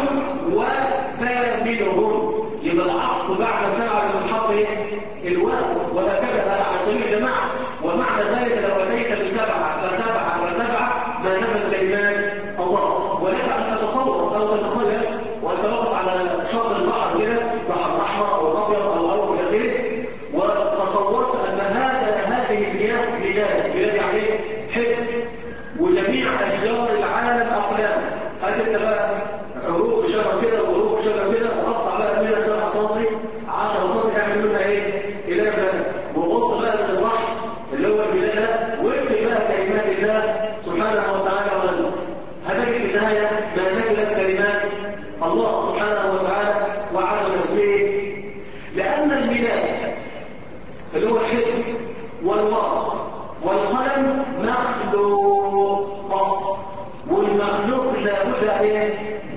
وثامنهم، يبقى العقل بعد 7 من حرف ايه؟ الواو، وهكذا على سبيل الجماعة. ومعنى ذلك لو أتيت ب7 فسبعة ما نفذ كلمات الله. ولك أن تتصور أو تتخيل وأنت واقف على شط البحر كده، بحر الأحمر أو الأبيض أو أو إلى آخره، وتصورت أن هذه المياه بلاد يعني حب، وجميع أشجار العالم أقلام. هذه بقى عروق شجر كده وعروق شجر كده، وقطع بقى منها 7 سم 10 سم، اعمل منها ايه؟ إله بقى، وغط بقى من البحر اللي هو البلاد ده، واكتب بقى كلمات الله سبحانه وتعالى وغيره. هتجد في النهاية ما نفذت كلمات الله سبحانه وتعالى وعز وجل. ليه؟ لأن الميلاد اللي هو الحلم والورق والقلم مخلوق، والمخلوق لابد ان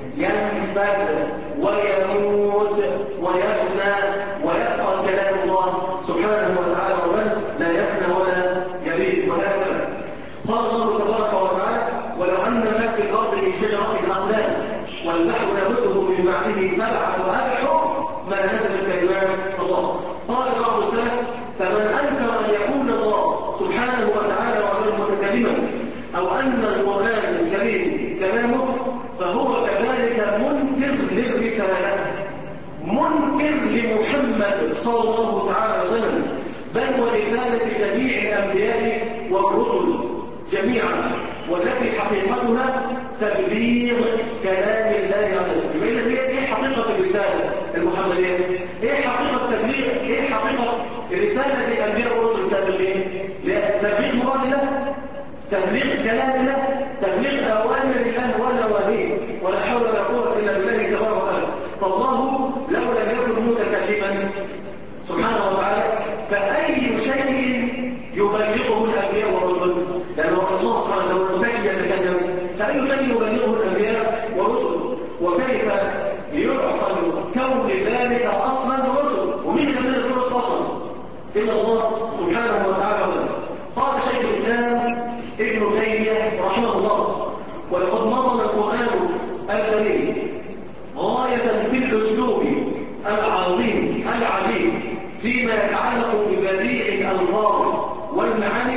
ينفذ ويموت ويفنى، ويبقى كلام الله سبحانه وتعالى لا يفنى ولا يبيد. وهكذا قال الله تبارك وتعالى: ولو أن ما في الأرض من شجرة أقلام والبحر يمده من بعده 7 أبحر ما نفذت كلمات الله. قال بعض السلف: فمن أنكر أن يكون الله سبحانه وتعالى متكلما أو أن القرآن الكريم كلامه فهو كذلك منكر للرسالة، منكر لمحمد صلى الله تعالى عليه وسلم، بل ورسالة جميع الأنبياء والرسل جميعا، والتي حقيقتها تبليغ كلام الله عز وجل. إذا هي إيه حقيقة الرسالة المحمدية؟ إيه حقيقة التبليغ؟ إيه حقيقة رسالة الأنبياء والرسل السابقين؟ تبليغ مراد الله، تبليغ كلام الله، تبليغ أوامر الله ونواهيه، ولا حول ولا قوة إلا بالله تبارك وتعالى. فالله لو لم يكن متكلما سبحانه وتعالى فأي شيء يبلغه الأنبياء والرسل؟ لأنه الله سبحانه وتعالى يتكلم، فأي شيء يبلغه الأنبياء والرسل؟ وكيف يعقل كون ذلك أصلا رسل؟ ومين اللي من الرسل أصلا؟ إلا الله سبحانه وتعالى. قال شيخ الإسلام ابن تيمية رحمه الله: ولقد نظم القرآن الكريم غاية في الأسلوب العظيم العليم فيما يتعلق ببديع الألفاظ والمعاني،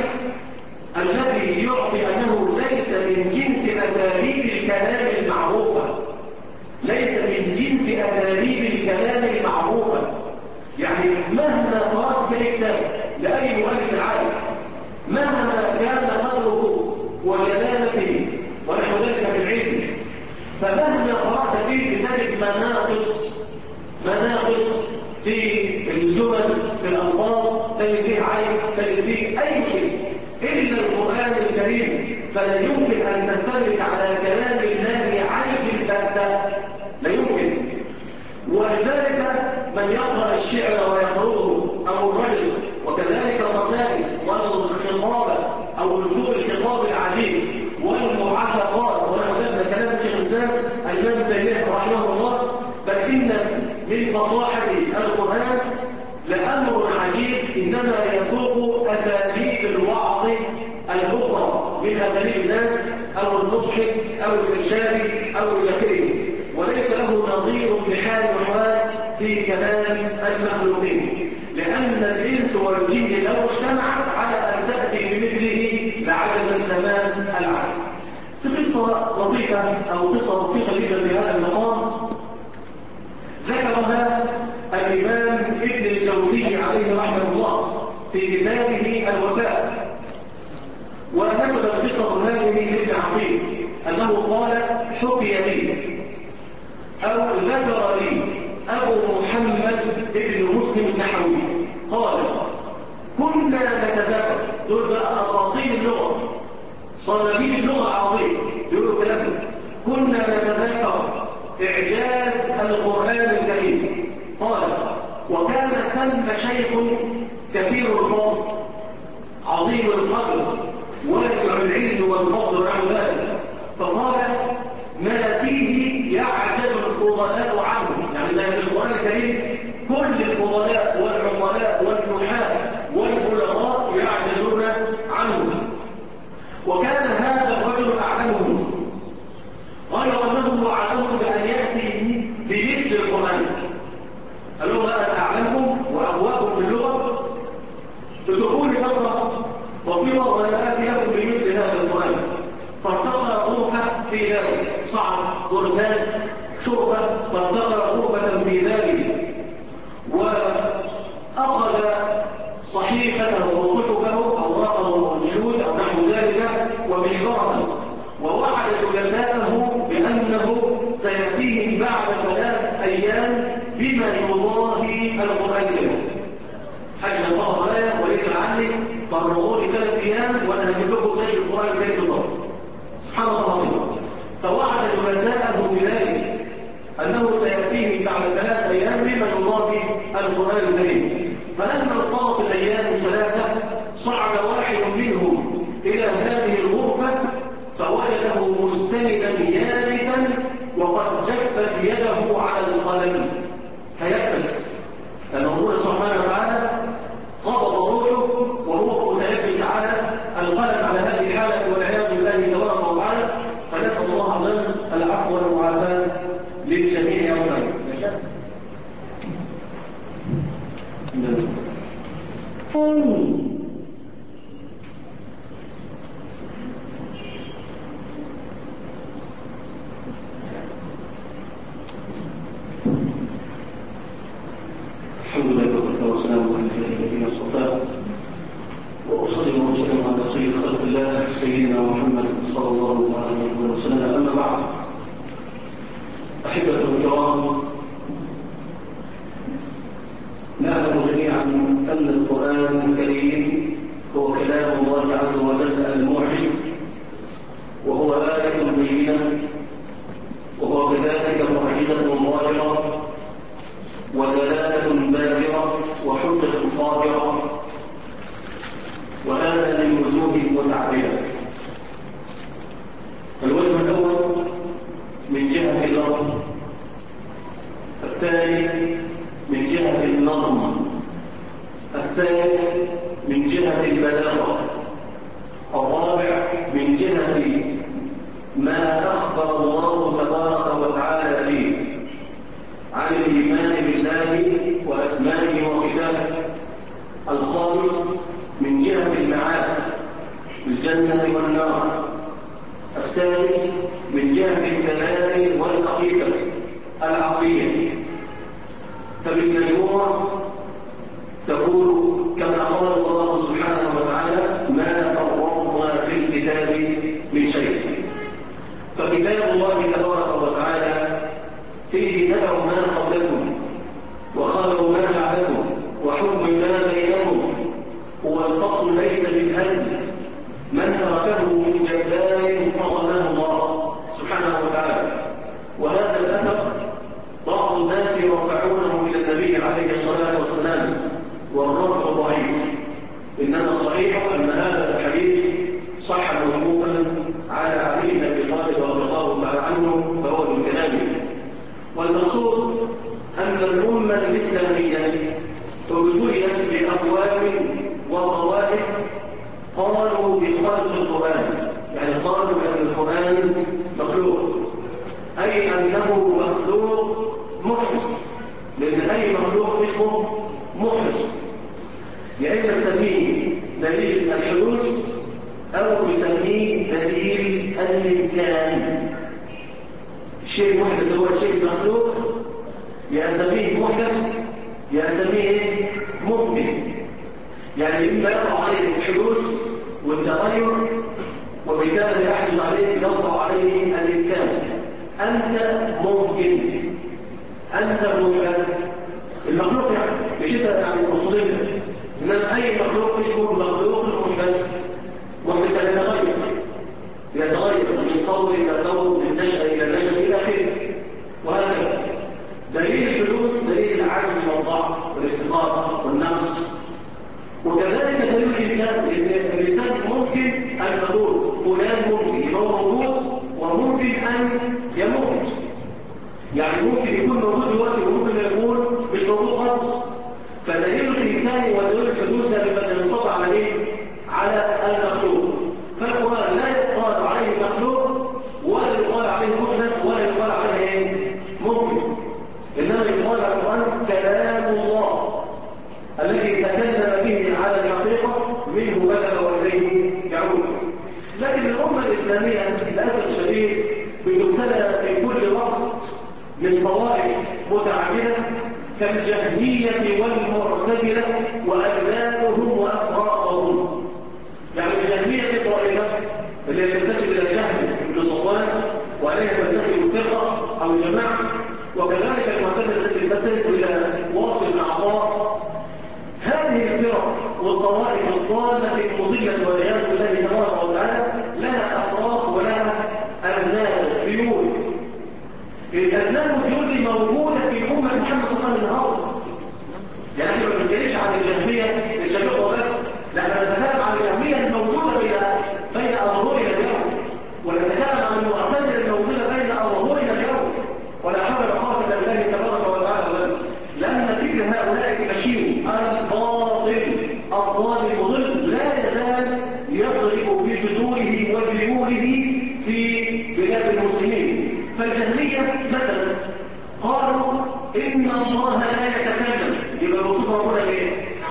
الذي يعطي أنه ليس من جنس أساليب الكلام المعروفة، ليس من جنس أساليب الكلام المعروفة. يعني مهما قرأت في الكتاب لأي مؤلف العالم، مهما كان قدره وجلالته ونحو ذلك في العلم، فمهما قرأت فيه بتجد مناقص في الجمل، في الألفاظ، تجد فيه عيب، تجد فيه أي شيء إلا القرآن الكريم، فلا يمكن أن نستدرك على كلام الله عيب البتة، لا يمكن. ولذلك من يقرأ الشعر ويقرأه أو الرجل، وكذلك الرسائل والخطابة أو أسلوب الخطاب العديد والمعلقات ونحن كلام شيخ الإسلام الإمام تيمية رحمه الله، بل إن من فصاحة القرآن لأمر عجيب. إنما يفوق أساليب الوعظ الأخرى من أساليب الناس أو النصح أو الإرشاد أو الآخره، وليس له نظير بحال وحال في كلام المخلوقين، لأن الإنس والجن لو اجتمعت على أن تأتي بمثله لعجز الزمان العجز. في قصة لطيفة أو قصة بسيطة جدا في هذا المقام ذكرها الإمام ابن الجوزي عليه رحمة الله في كتابه الوفاء، ونسب القصة هذه لابن عقيل أنه قال: حكي لي أو ذكر لي أبو محمد ابن مسلم النحوي قال: كنا نتذكر، دول بقى أساطين اللغة، صناديد اللغة العربية يقولوا كلامه، كنا نتذكر إعجاز القرآن الكريم. قال: وكان ثم شيخ كثير الفضل عظيم القدر واسع العلم والفضل ونحو ذلك، فقال: ما فيه يعجز الفضلاء عنه، يعني ما في القرآن الكريم كل الفضلاء والعقلاء والنحاة والبلغاء يعجزون عنه. وكان هذا الرجل أعلمهم، غير أنه وعدهم بأن يأتي بمثل القرآن. قال لهم: أنا أعلمكم وأقواكم في اللغة، ادعوني فترة بسيطة وأنا آتي لكم بمثل هذا القرآن. فارتقى غرفة في ذلك، صعد غرفان شرفة، فارتقى غرفة في ذلك، وأخذ صحيفته وصحفه أو ورقه أو الجلود أو نحو ذلك ومحبرة، ووعد جلسائه بأنه سيأتيهم بعد 3 أيام بما يضاهي القرآن الكريم. حاجة الله عليا وليس عني، فرغوني 3 أيام وأنا هجيب لكم زي القرآن الكريم بالضبط. سبحان الله العظيم. فوعد جلسائه بذلك أنه سيأتيهم بعد 3 أيام بما يضاهي القرآن الكريم. فلما انقضت الأيام 3 صعد واحد منهم إلى هذه الغرفة فوجده مستندا يابسا وقد جفت يده على القلم فيأبس، لأن الله سبحانه وتعالى قبض روحه وهو متلبس على القلم على هذه الحالة والعياذ بالله تبارك وتعالى. فنسأل الله عز وجل العفو والمعافاة للجميع أولا. الحمد لله والسلام على الذين اصطفى، وأصلي وأسلم على خير خلق الله سيدنا محمد صلى الله عليه وسلم. أما بعد، أحبة الكرام، نعلم جميعا أن القرآن الكريم هو كلام الله عز وجل المعجز، وهو آية بينة، وهو كذلك معجزة ظاهرة ودلالة بالغة وحجة قاهرة، وهذا من وجوه متعددة. الوجه الأول من جهة اللفظ، الثاني من جهة النظم، الثالث من جهة البلاغة، الرابع من جهة ما أخبر الله تبارك وتعالى فيه عن الإيمان بالله وأسمائه وصفاته، الخامس من جهة المعاد الجنة والنار، السادس من جهة الدلائل والأقيسة العقلية. فبالمجموع تقول كما قال الله سبحانه وتعالى: ما فرطنا في الكتاب من شيء. فكتاب الله تبارك وتعالى فيه نبأ ما قبلكم وخبر ما بعدكم وحكم ما بينكم، هو الفصل ليس بالهزل، من تركه من جبار قصمه الله سبحانه وتعالى. وهذا الأثر بعض الناس يرفعونه إلى النبي عليه الصلاة والسلام، والرفع ضعيف، إنما الصحيح أن هذا الحديث صح موقوفا على علي بن أبي طالب رضي الله تعالى عنه، فهو من كلامه. والمقصود أن الأمة الإسلامية ابتليت بأقوام اسمه محدث. يا إما نسميه دليل الحدوث أو نسميه دليل الإمكان. الشيء المحدث هو الشيء المخلوق، يا أسميه محدث يا أسميه ممكن. يعني إما يقع عليه الحدوث والتغير، وبالتالي يحدث عليه يقع عليه الإمكان. أنت ممكن، أنت محدث. المخلوق يعني مش أنت يعني أصولية، إنما أي مخلوق اسمه مخلوق محدث. محدث يعني يتغير من قول إلى قول، من نشأة إلى نشأة إلى آخره، وهكذا. دليل الحدوث دليل العجز والضعف والافتقار والنقص، وكذلك دليل الإمكان، لأن الإنسان ممكن أن نقول فلان ممكن يبقى موجود، وممكن أن يموت. يعني ممكن يكون موجود دلوقتي وممكن يكون مش موجود خالص. فدليل الإمكان ودليل الحدوث ده بيبقى ينصب على إيه؟ على المخلوق. فالقرآن لا يقال عليه مخلوق ولا يقال عليه محدث ولا يقال عليه إيه؟ ممكن، إنما يقال على القرآن كلام الله الذي تكلم به على الحقيقة، منه بدأ وإليه يعود. لكن الأمة الإسلامية للأسف الشديد بتبتلى في كل وقت من طوائف متعددة كالجهمية والمعتزلة وأبنائهم وأفراقهم. يعني الجهمية طائفة اللي تنتسب إلى الجهم بن صفوان وعليها تنتسب الفرقة أو الجماعة، وكذلك المعتزلة التي تنتسب إلى واصل بن عطاء. هذه الفرق والطوائف الضالة المضلة والعياذ بالله تبارك وتعالى لها أفراق ولها أبناء ديول. الأبناء والديول دي موجودة في أمة محمد صلى الله عليه وسلم النهارده. يعني احنا ما بنتكلمش عن الجهمية الشبيهة بس، لا احنا نتكلم عن الجهمية الموجودة بين أظهرنا اليوم، ونتكلم عن المعتزلة الموجودة بين أظهرنا اليوم، ولا حول ولا قوة إلا بالله تبارك وتعالى. لأن فكر هؤلاء المشين الضال المضل لا يزال يضرب بجذوره وديوله في بلاد المسلمين. فالجهمية مثلا قالوا إن الله لا يتكلم، يبقى يوصف ربنا بايه؟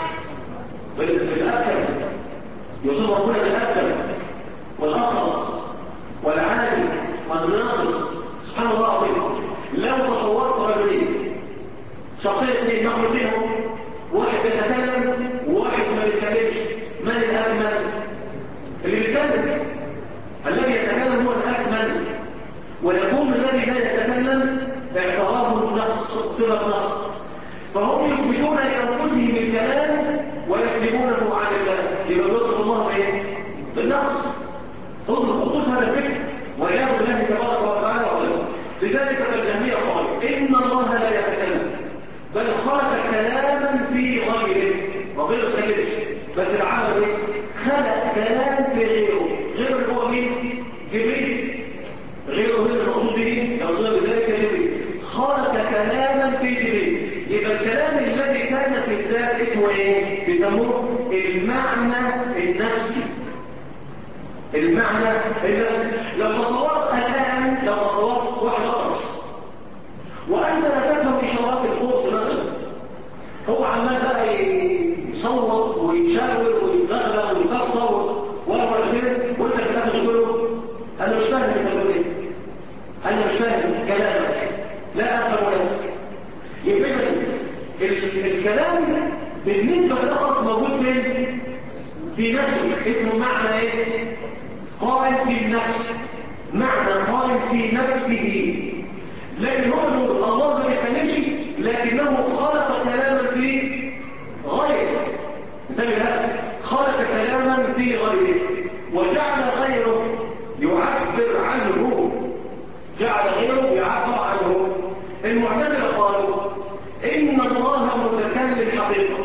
بالأكل، يوصف ربنا بالأكل والأخرس والعاجز والناقص. سبحان الله العظيم. لو تصورت رجلين، شخصين اثنين مخلوقين، واحد يتكلم وواحد ما يتكلمش، من الأكمل؟ اللي بيتكلم. الذي يتكلم هو الأكمل، ويكون الذي لا يتكلم اعتراف نقص، صفة نقص. فهم يثبتون لأنفسهم الكلام ويسلبونه عن الله، يبقى يوصف الله بايه؟ بالنقص. ثم خطوط هذا الفكر والعياذ بالله تبارك وتعالى وسلم. لذلك فالجهمية قالوا إن الله لا يتكلم، بل خلق كلاما في غيره. ربنا ما اتكلمش، بس العمل ايه؟ خلق كلام في غيره. غيره هو مين؟ جبريل. غيره هو المقصود به يوصل بذلك جبريل. خلق كلاما في جبريل. يبقى الكلام الذي كان في الذات اسمه ايه؟ بيسموه المعنى النفسي. المعنى النفسي. لو تصورت الان، لو تصورت واحد اخرس وانت لا تفهم اشارات القرص مثلا، هو عمال بقى يصوت ويشاور ويتغلى ويكسر ولا كده، وانت في الاخر تقول له انا مش فاهم انت بتقول ايه، انا مش فاهم كلامك، لا افهم لك. يبقى الكلام بالنسبه للاخرس موجود فين؟ في نفسه. اسمه معنى ايه؟ قائم في النفس. معنى قائم في نفسه. لكن هو نقول الله ما بيتكلمش، لكنه خلق كلاما في غيره. انتبه لها، خلق كلاما في غيره وجعل غيره يعبر عنه. جعل غيره يعبر عنه. المعتزلة قالوا إن الله متكلم حقيقة.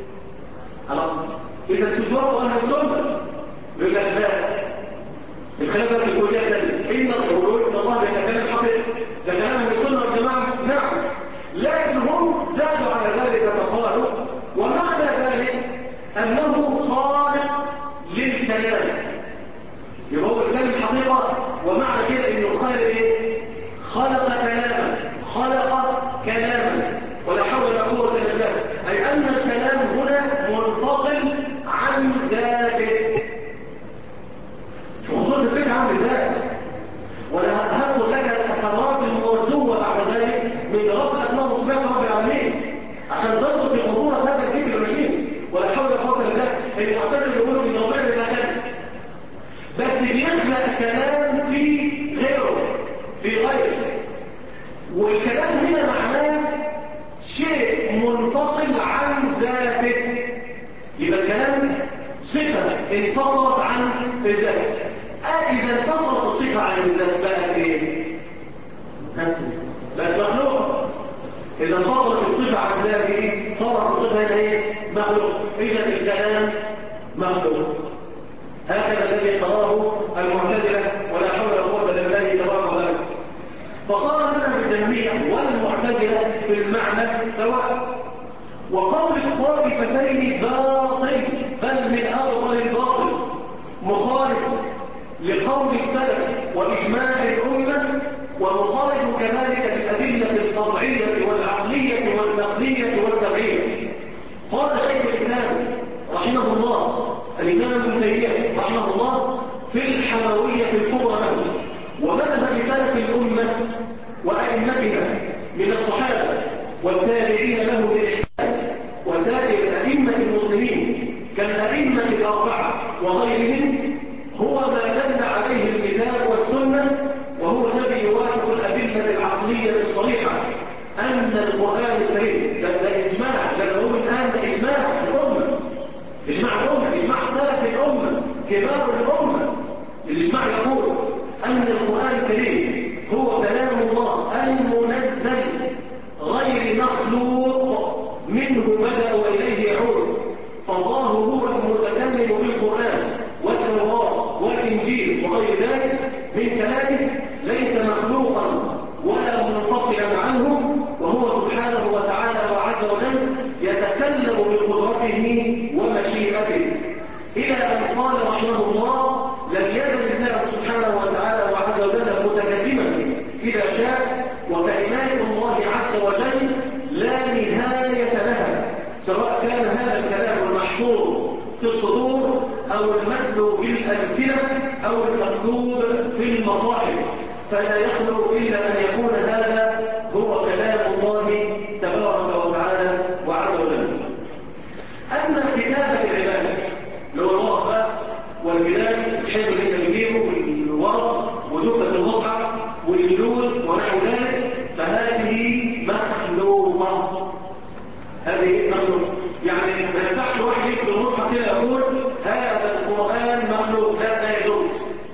إذا تدوروا أهل السنة يقول لك لا، الخلافة في الكوشية الثانية إن الله يتكلم حقيقة، ده كلام أهل السنة والجماعة. نعم، لكن هم زادوا على ذلك فقالوا ومعنى ذلك أنه خالق للكلام. يبقى هو الكلام الحقيقة، ومعنى كده إنه خالق إيه؟ خلق كلاما، خلق كلاما، ولا حول ولا قوة إلا بالله. المعتزله بيقولوا ان ربنا يتكلم، بس بيخلق كلام في غيره، في غيره، والكلام هنا معناه شيء منفصل عن ذاته. يبقى الكلام صفة انفصلت عن الذات. إذا انفصلت الصفة عن الذات بقت ايه؟ بقت مخلوقة. إذا انفصلت الصفة عن ذاته صارت الصفة هنا ايه؟ مخلوق. إذا الكلام مخلوق. هكذا الذي قراه المعتزلة ولا حول ولا قوة إلا بالله تبارك وتعالى. فصار مذهب الجهمية والمعتزلة في المعنى سواء. وقول الطائفتين باطل، بل من أبطل الباطل، مخالف لقول السلف وإجماع الأمة، ومخالف كذلك للأدلة القطعية والعقلية والنقلية والسمعية. قال شيخ الإسلام رحمه الله الإمام ابن تيمية رحمه الله في الحموية الكبرى له: ومذهب سلف الأمة وأئمتها من الصحابة والتابعين له بالإحسان وسائر أئمة المسلمين كالأئمة الأربعة وغيرهم هو ما دل عليه الكتاب والسنة، وهو الذي يوافق الأدلة العقلية الصريحة أن القرآن الكريم ده إجماع، ده نقول الآن ده إجماع الأمة، إجماع الأمة، إجماع سلف الأمة كبار الأمة. الإجماع يقول أن القرآن الكريم هو كلام الله المنزل غير مخلوق، منه بدأ وإليه يعود. فالله هو المتكلم بالقرآن والتوراة والإنجيل وغير ذلك من كلامه، ليس مخلوقا ولا منفصلا عنه، وهو سبحانه وتعالى وعز وجل يتكلم بقدرته ومشيئته. إلى أن قال رحمه الله: لم يزل الله سبحانه وتعالى وعز وجل متكلما إذا شاء، وكلمات الله عز وجل لا نهاية لها، سواء كان هذا الكلام المحفوظ في الصدور أو المتلو بالألسنة أو المكتوب في المصاحف، فلا يخلو إلا أن يكون هذا هو كلام الله تبارك وتعالى وعز وجل. أما كتابة العبادة اللي هو الورق والبلاد الحلو اللي انت بتجيبه والورق ودفة المصحف والجلود ونحو ذلك، فهذه مخلوقة. هذه مخلوقة، يعني ما ينفعش واحد يكسر المصحف كده يقول هذا القرآن مخلوق، لا يجوز.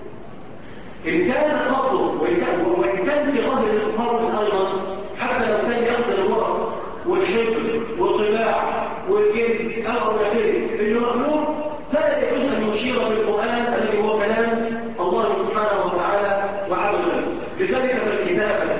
إن كان قصده وإن كان في ظاهر القول أيضا، حتى لو كان يقصد الورق والحبر والطباع والجلد أو الأخير إنه مخلوق، فلا يجوز أن يشير بالقرآن الذي هو كلام الله سبحانه وتعالى وعز وجل. لذلك فالكتابة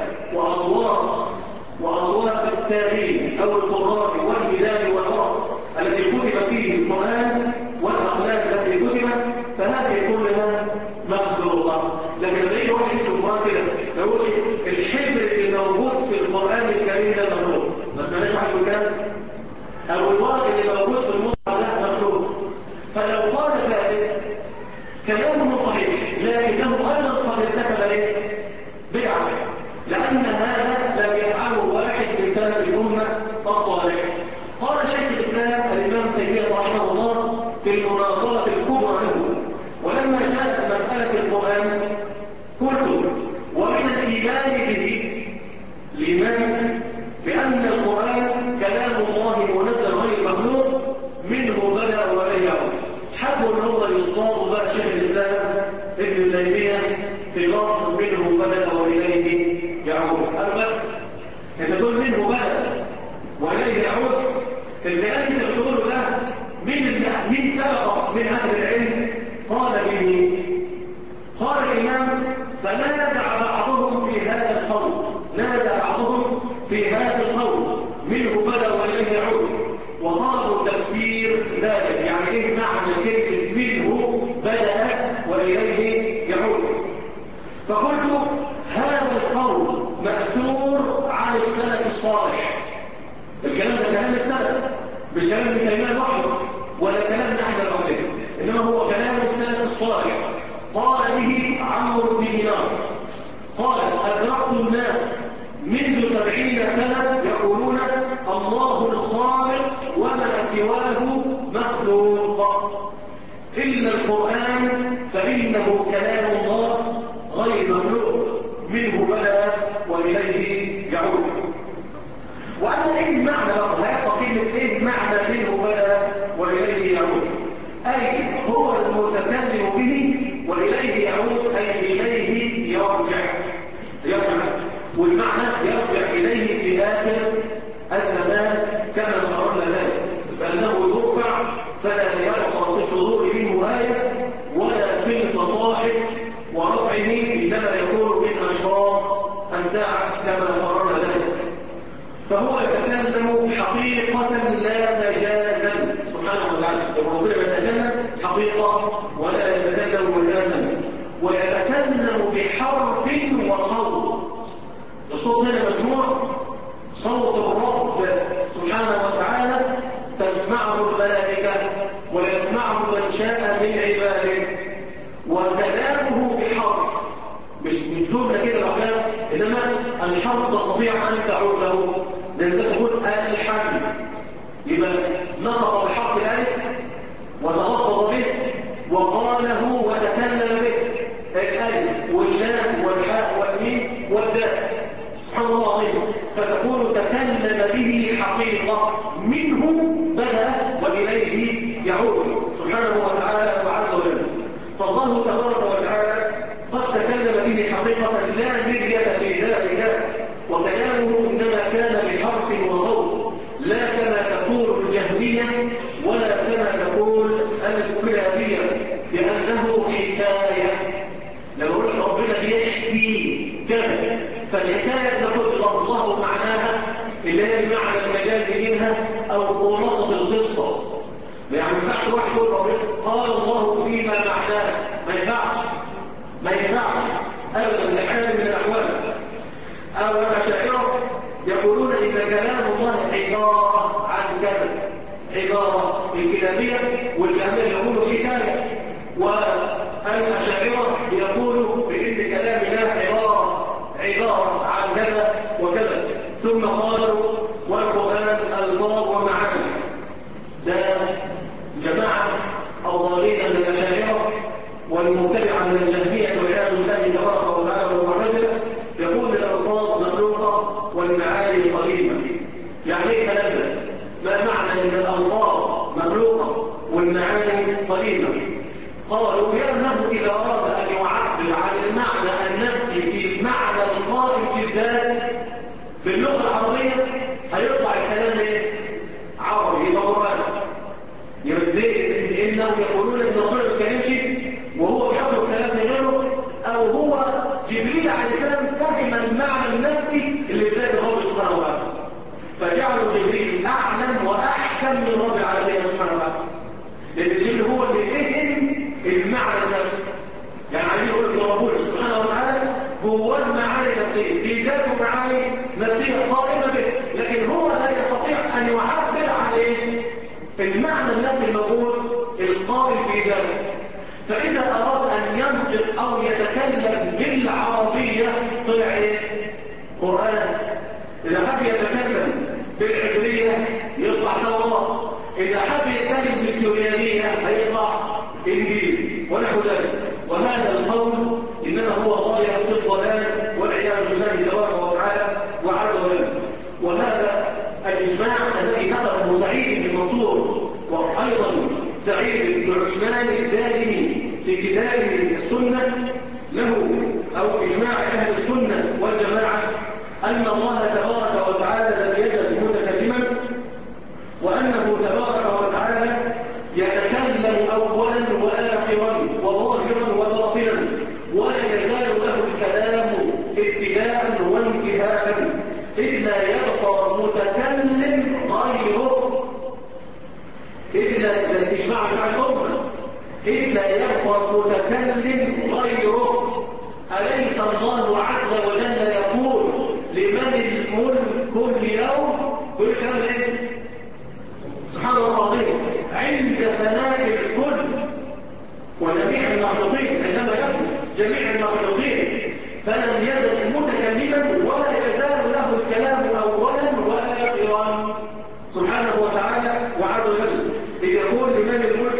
وأصوات التاريخ أو القراء والميدان والورق الذي كتب فيه القرآن والأخلاق التي كتبت، فهذه كلها مخلوقة. لكن لما يجي واحد يكتب القرآن كده يقول الحبر الموجود في القرآن الكريم ده مخلوق، ما سمعناش واحد يقول كده، أو الورق اللي موجود في المصحف ده مخلوق. فلو قال ذلك كلامه صحيح، لكنه أيضا قد ارتكب بدعة، لأن هذا لم يفعله واحد من سلف الأمة الصالح. قال شيخ الإسلام الإمام تيمية رحمه الله في المناظرة الكبرى له: ولما جاءت مسألة القرآن كله ومن الإيمان به، الإيمان بأن القرآن كلام الله منزل غير مخلوق منه بدأ وإليه يعود، حبوا ان هو يصطادوا بقى شيخ الإسلام ابن تيمية في لفظ منه بدأ وإليه يعود. قال بس انت تقول منه بدأ وإليه يعود، اللي انت بتقوله ده مين سبق من أهل العلم قال به؟ قال الإمام: فنازع بعضهم في هذا القول، نازع بعضهم في هذا القول منه بدأ وإليه يعود، وطلبوا تفسير ذلك، يعني ايه معنى كلمة منه بدأ وإليه يعود. فقلت هذا القول مأثور عن السلف الصالح، الكلام ده كلام السلف، مش كلام ابن تيمية لوحده ولا كلام أحد العلماء، إنما هو كلام السلف الصالح. قال به عمرو بن دينار قال: أدركت الناس منذ 70 سنة يقولون الله الخالق وما سواه مخلوق. مخلوق إلا القرآن فإنه كلام الله غير مخلوق، منه بدأ وإليه يعود. وأنا إيه المعنى بقى؟ هيبقى كلمة إيه معنى منه بدأ وإليه يعود؟ أي هو المتكلم به وإليه يعود، أي إليه يرجع. والمعنى يرجع إليه في آخر الزمان كما ذكرنا ذلك، بأنه يرفع فلا يبقى في صدور منه آية ولا في المصاحف، ورفعه إنما يكون من أشراط الساعة كما ذكرنا ذلك. فهو يتكلم حقيقة لا مجازا سبحانه وتعالى. ربنا يتكلم حقيقة ولا يتكلم مجازا، ويتكلم بحرف وصوت. الصوت هنا مسموع، صوت الرب سبحانه وتعالى تسمعه الملائكة ويسمعه من شاء من عباده، وكلامه بحرف، مش من جملة كده لوحدها، إنما الحرف تستطيع أن تعود له. لذلك تقول الحمد، يبقى نطق بحرف الألف وتلفظ به وقاله وتكلم به، الألف واللام والحاء والميم والدال، سبحان الله العظيم. فتكون تكلم به حقيقة، منه بدأ وإليه يعود سبحانه وتعالى وعز وجل. فالله تبارك وتعالى قد تكلم به حقيقة لا مرية في ذلك، وكلامه إنما كان بحرف وصوت، لا كما تقول الجهمية ولا كما تقول الكلابية، لأنه حكاية. لما يقول لك ربنا بيحكي كذا، فالحكاية ناخد لفظها ومعناها اللي هي المعنى المجازي منها أو خلاصة القصة. يعني ما ينفعش واحد يقول ربنا قال الله فيما معناه، ما ينفعش أبدا لحال من الأحوال. أو الأشاعرة يقولون إن كلام الله عبارة عن كذا، عبارة الكلامية، والكلامية يقولوا حكاية، والأشاعرة يقولوا بإن كلام الله عبارة عن كذا وكذا، ثم قالوا والقرآن ألفاظ ومعاني. ده جماعة الضالين من الأشاعرة والمبتدعة من الجهمية والعياذ بالله تبارك وتعالى والمعتزلة، يقول الألفاظ مخلوقة والمعاني قديمة. يعني ايه كلام ده؟ ما معنى ان الألفاظ مخلوقة والمعاني قديمة؟ قالوا لأنه إذا أراد أن يعبر عن المعنى النفسي في المعنى القائم بالذات في اللغة العربية هيطلع الكلام ايه؟ عربي، يبقى قرآن. يبدأ إنهم يقولون إن ربنا ما بيتكلمش وهو بياخد كلام من غيره، أو هو جبريل عليه السلام فهم المعنى النفسي اللي في ذات الرب سبحانه وتعالى، فجعلوا جبريل أعلم وأحكم من رب العالمين سبحانه وتعالى، لأن جبريل هو اللي فهم المعنى النفسي. يعني عايزين يقول لك ربنا سبحانه وتعالى هو المعاني النفسية، في ذاته معاني نفسية قائمة به، لكن هو لا يستطيع أن يعبر عن المعنى النفسي الموجود القائم في ذاته. فإذا أراد أن ينطق أو يتكلم بالعربية طلع إيه؟ قرآن. إذا حب يتكلم بالعبرية يطلع توراة. إذا حب يتكلم بالسوريانية هيطلع إنجيل ونحو ذلك. وهذا القول إنما هو ضايع في الضلال والعياذ بالله تبارك وتعالى وعز وجل. وهذا الإجماع الذي نقله سعيد بن منصور وأيضا سعيد بن عثمان الدارمي في كتابه السنة له، أو إجماع أهل السنة والجماعة، أن الله تبارك وتعالى لم يزل متكلما، وأنه تبارك وتعالى يتكلم أولا وآخرا وظاهرا وباطنا، ولا يزال له الكلام ابتداء وانتهاء، إذ لا يبقى متكلم غيره، إذ لا تجمع مع الأمة، إذ لا يبقى متكلم غيره. أليس الله عز وجل يقول لمن الملك اليوم؟ كل كلام ايه؟ سبحان الله العظيم. عند فناء الكل وجميع المخلوقين، عندما يكون جميع المخلوقين فلم يزل متكلما ولا يزال له الكلام أولا وآخرا سبحانه وتعالى وعز وجل. إذ يقول لمن الملك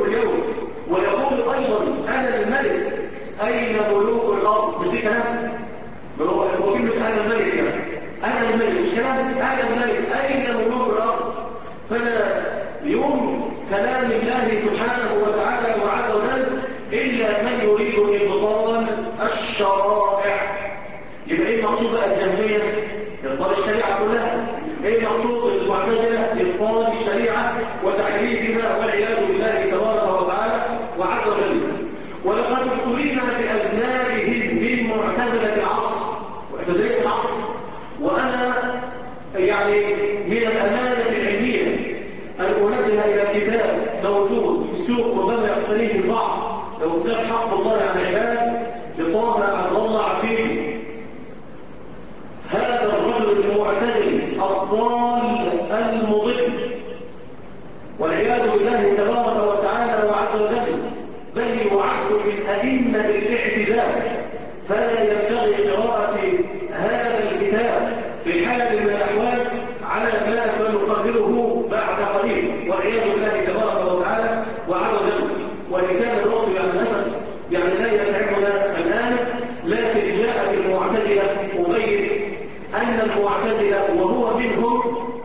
أين ملوك الأرض؟ مش دي كلام؟ هو كلمة أنا الملك يعني. أنا الملك مش كلام؟ أنا الملك أين ملوك الأرض؟ فلا يوم كلام الله سبحانه وتعالى وعز وجل إلا من يريد إبطال الشرائع. يبقى إيه المقصود بقى الجهمية؟ إبطال الشريعة كلها. إيه المقصود المعتزلة؟ إبطال الشريعة وتحريفها والعياذ بالله تبارك وتعالى وعز وجل. ولقد ابتلينا بأذنابهم من معتزلة العصر معتزلة العصر. وأنا يعني من الأمانة العلمية أن أنزل إلى كتاب موجود في السوق ربما يقتنيه البعض لو كتاب حق الله على العباد لطه عبد الله عفيفي. هذا الرجل المعتزل الضال المضل والعياذ بالله تبارك وتعالى وعز وجل، بل يعد من أئمة الاعتزال، فلا ينبغي قراءة هذا الكتاب في حال من الأحوال على ما سنقرره بعد قليل والعياذ بالله تبارك وتعالى وعز وجل. وإن كان الوقت يعني للأسف يعني لا يسعفنا الآن، لكن جاء المعتزلة أبين أن المعتزلة وهو منهم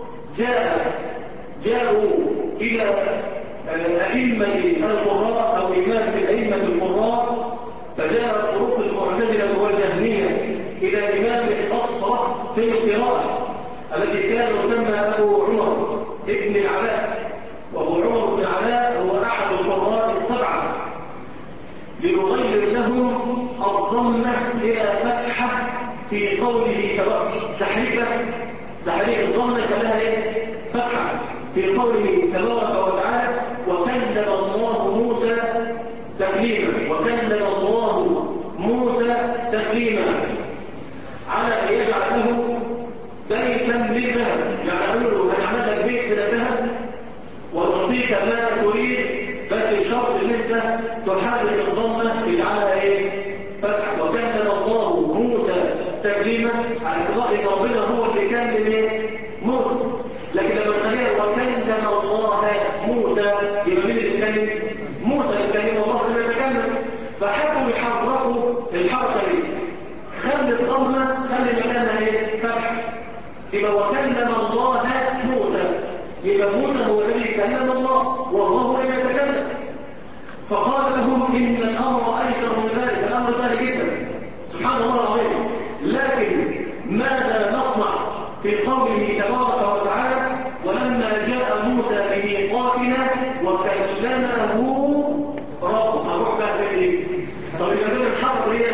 جاءوا إلى أئمة القراء أو إمام من أئمة القراء، فجاءت فروق المعتزلة والجهمية إلى إمام الصصرة في القراءة الذي كان يسمى أبو عمر ابن العلاء. وأبو عمر بن العلاء هو أحد القراء السبعة، ليغير لهم الضمة إلى فتحة في قوله تحريك الضمة خلاها إيه؟ فتحة في قوله تبارك وتعالى وكلم الله موسى تكليما. وكلم الله موسى تكليما على أن يجعل له بيتا من ذهب. يعني له هنعمل لك بيت من الذهب ونعطيك ما تريد، بس الشرط ان انت تحرك الضمه تجعلها ايه؟ فتح. وكلم الله موسى تكليما على اعتبار ان ربنا هو اللي كلم ايه؟ موسى. لكن لما نخليها وكلم الله موسى يبقى مين اللي يتكلم؟ موسى اللي يتكلم والله اللي يتكلم. فحبوا يحركوا الحركه دي، خلي الضمه خلي مكانها ايه؟ فتح. يبقى وكلم الله موسى، يبقى موسى هو الذي كلم الله والله لا يتكلم. فقال لهم إن الأمر أيسر من ذلك، الأمر سهل جدا سبحان الله العظيم. لكن ماذا نصنع في قوله تبارك وتعالى ولما جاء موسى بميقاتنا وكلمه ربه؟ هروح بقى في ايه؟ طب إذا كنا نحرك ايه؟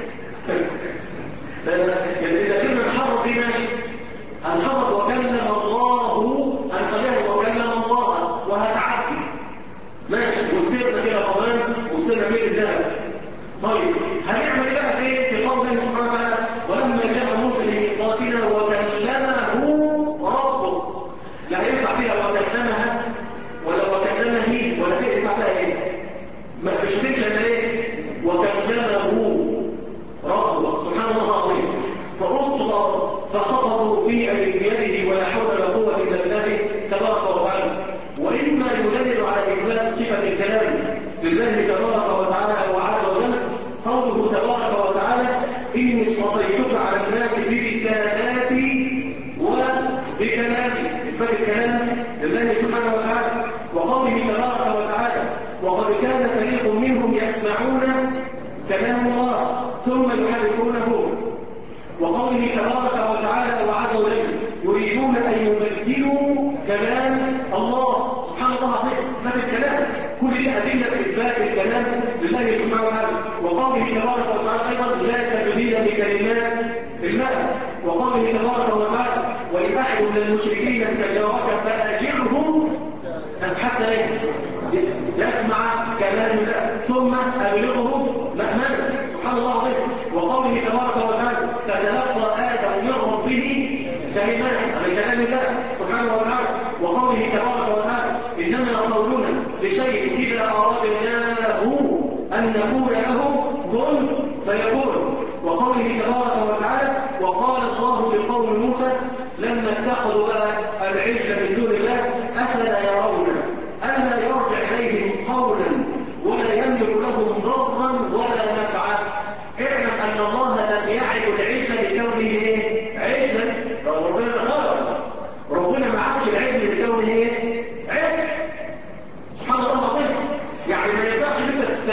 إذا كنا نحرك ايه ماشي؟ هنحرك وكلم الله، هنخليها وكلم الله وهتعدي ماشي، وسيرنا كده كمان وسيرنا بيه الذهب. طيب هنعمل ايه بقى في قول الله سبحانه وتعالى ولما جاء موسى لميقاتنا وكلمه ربه؟ لا هينفع فيها وكلمها ولا وكلمه ولا هينفع فيها ايه؟ ما تشتريش الا ايه؟ وكلمه ربه سبحان الله العظيم. فأصدر فسقطوا في يده ولا حول ولا قوة إلا بالله تبارك وتعالى. وإما يدلل على إثبات صفة الكلام لله تبارك وتعالى وعز وجل قوله تبارك وتعالى إني اصطفيتك على الناس برسالاتي وبكلامي، إثبات الكلام لله سبحانه وتعالى. وقوله تبارك وتعالى وقد كان فريق منهم يسمعون كلام الله ثم يحرفونه. وقوله تبارك وتعالى وعز وجل يريدون أن يبدلوا كلام الله سبحان الله العظيم. إثبات الكلام كل دي أدلة إثبات الكلام لله سبحانه وتعالى. وقوله تبارك وتعالى أيضا لا تبديل لكلمات الله. وقوله تبارك وتعالى وإن أحد من المشركين استجارك فأجره حتى يسمع كلام الله ثم أبلغه مأمنا سبحان الله العظيم. وقوله تبارك وتعالى فتلقى آدم من ربه كلمات من كلام الله سبحانه وتعالى. وقوله تبارك وتعالى إنما قولنا لشيء إذا أردناه أن نقول له كن فيكون. وقوله تبارك وتعالى وقال الله لقوم موسى لما اتخذوا العجل من دون الله أفلا يرون ألا يرجع إليهم قولا ولا يملك لهم ضرا ولا نفعا.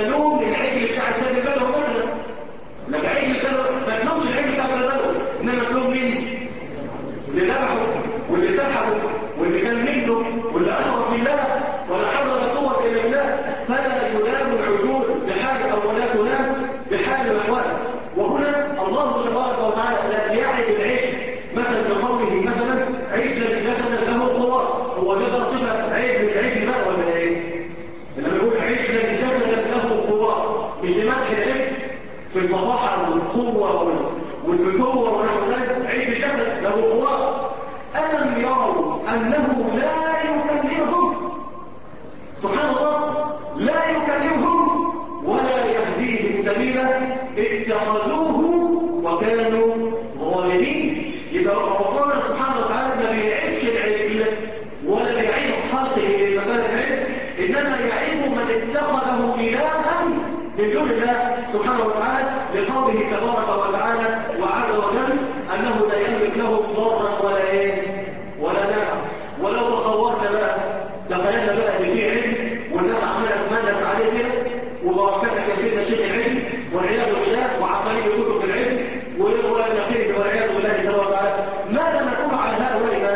تلوم العجل بتاع سيد البدوي مثلا، لك عجل سيد ما تلومش العجل بتاع سيد البدوي، انما تلوم مين؟ اللي ذبحه واللي سحبه واللي كان منه واللي اشرك بالله ولا حول ولا قوه الا بالله. فلا يلام العجول بحال او لا تلام بحال الاحوال. وهنا الله تبارك وتعالى لا يعد العجل مثلا بقوله مثلا عجلا جسدا له خوار، هو ده صفه عيب من العجل بقى ولا ايه؟ لما يقول عجلا جسدا له خوار مش لمدح العجل في الفضاحه والقوه والفتوه ونحو ذلك، عيب الجسد له خوار. ألم يروا أنه لا يكلمهم؟ سبحان الله، لا يكلمهم ولا يهديهم سبيلا اتخذوه وكانوا ظالمين. يبقى ربنا سبحانه وتعالى ما بيعيبش العجل ولا بيعيب خلقه لمثال العجل، إنما يعيب من اتخذه إلها من دون الله سبحانه وتعالى، لقوله تبارك وتعالى وعز وجل أنه لا يملك له ضرا ولا ايه ولا نفع. ولو تصورنا بقى تخيلنا بقى ان في علم والناس عماله تملس عليه كده وبركاتك يا سيدنا شيخ العلم والعياذ بالله وعمالين يدوسوا في العلم والنقيض والعياذ بالله تبارك وتعالى، ماذا نقول على هؤلاء الناس؟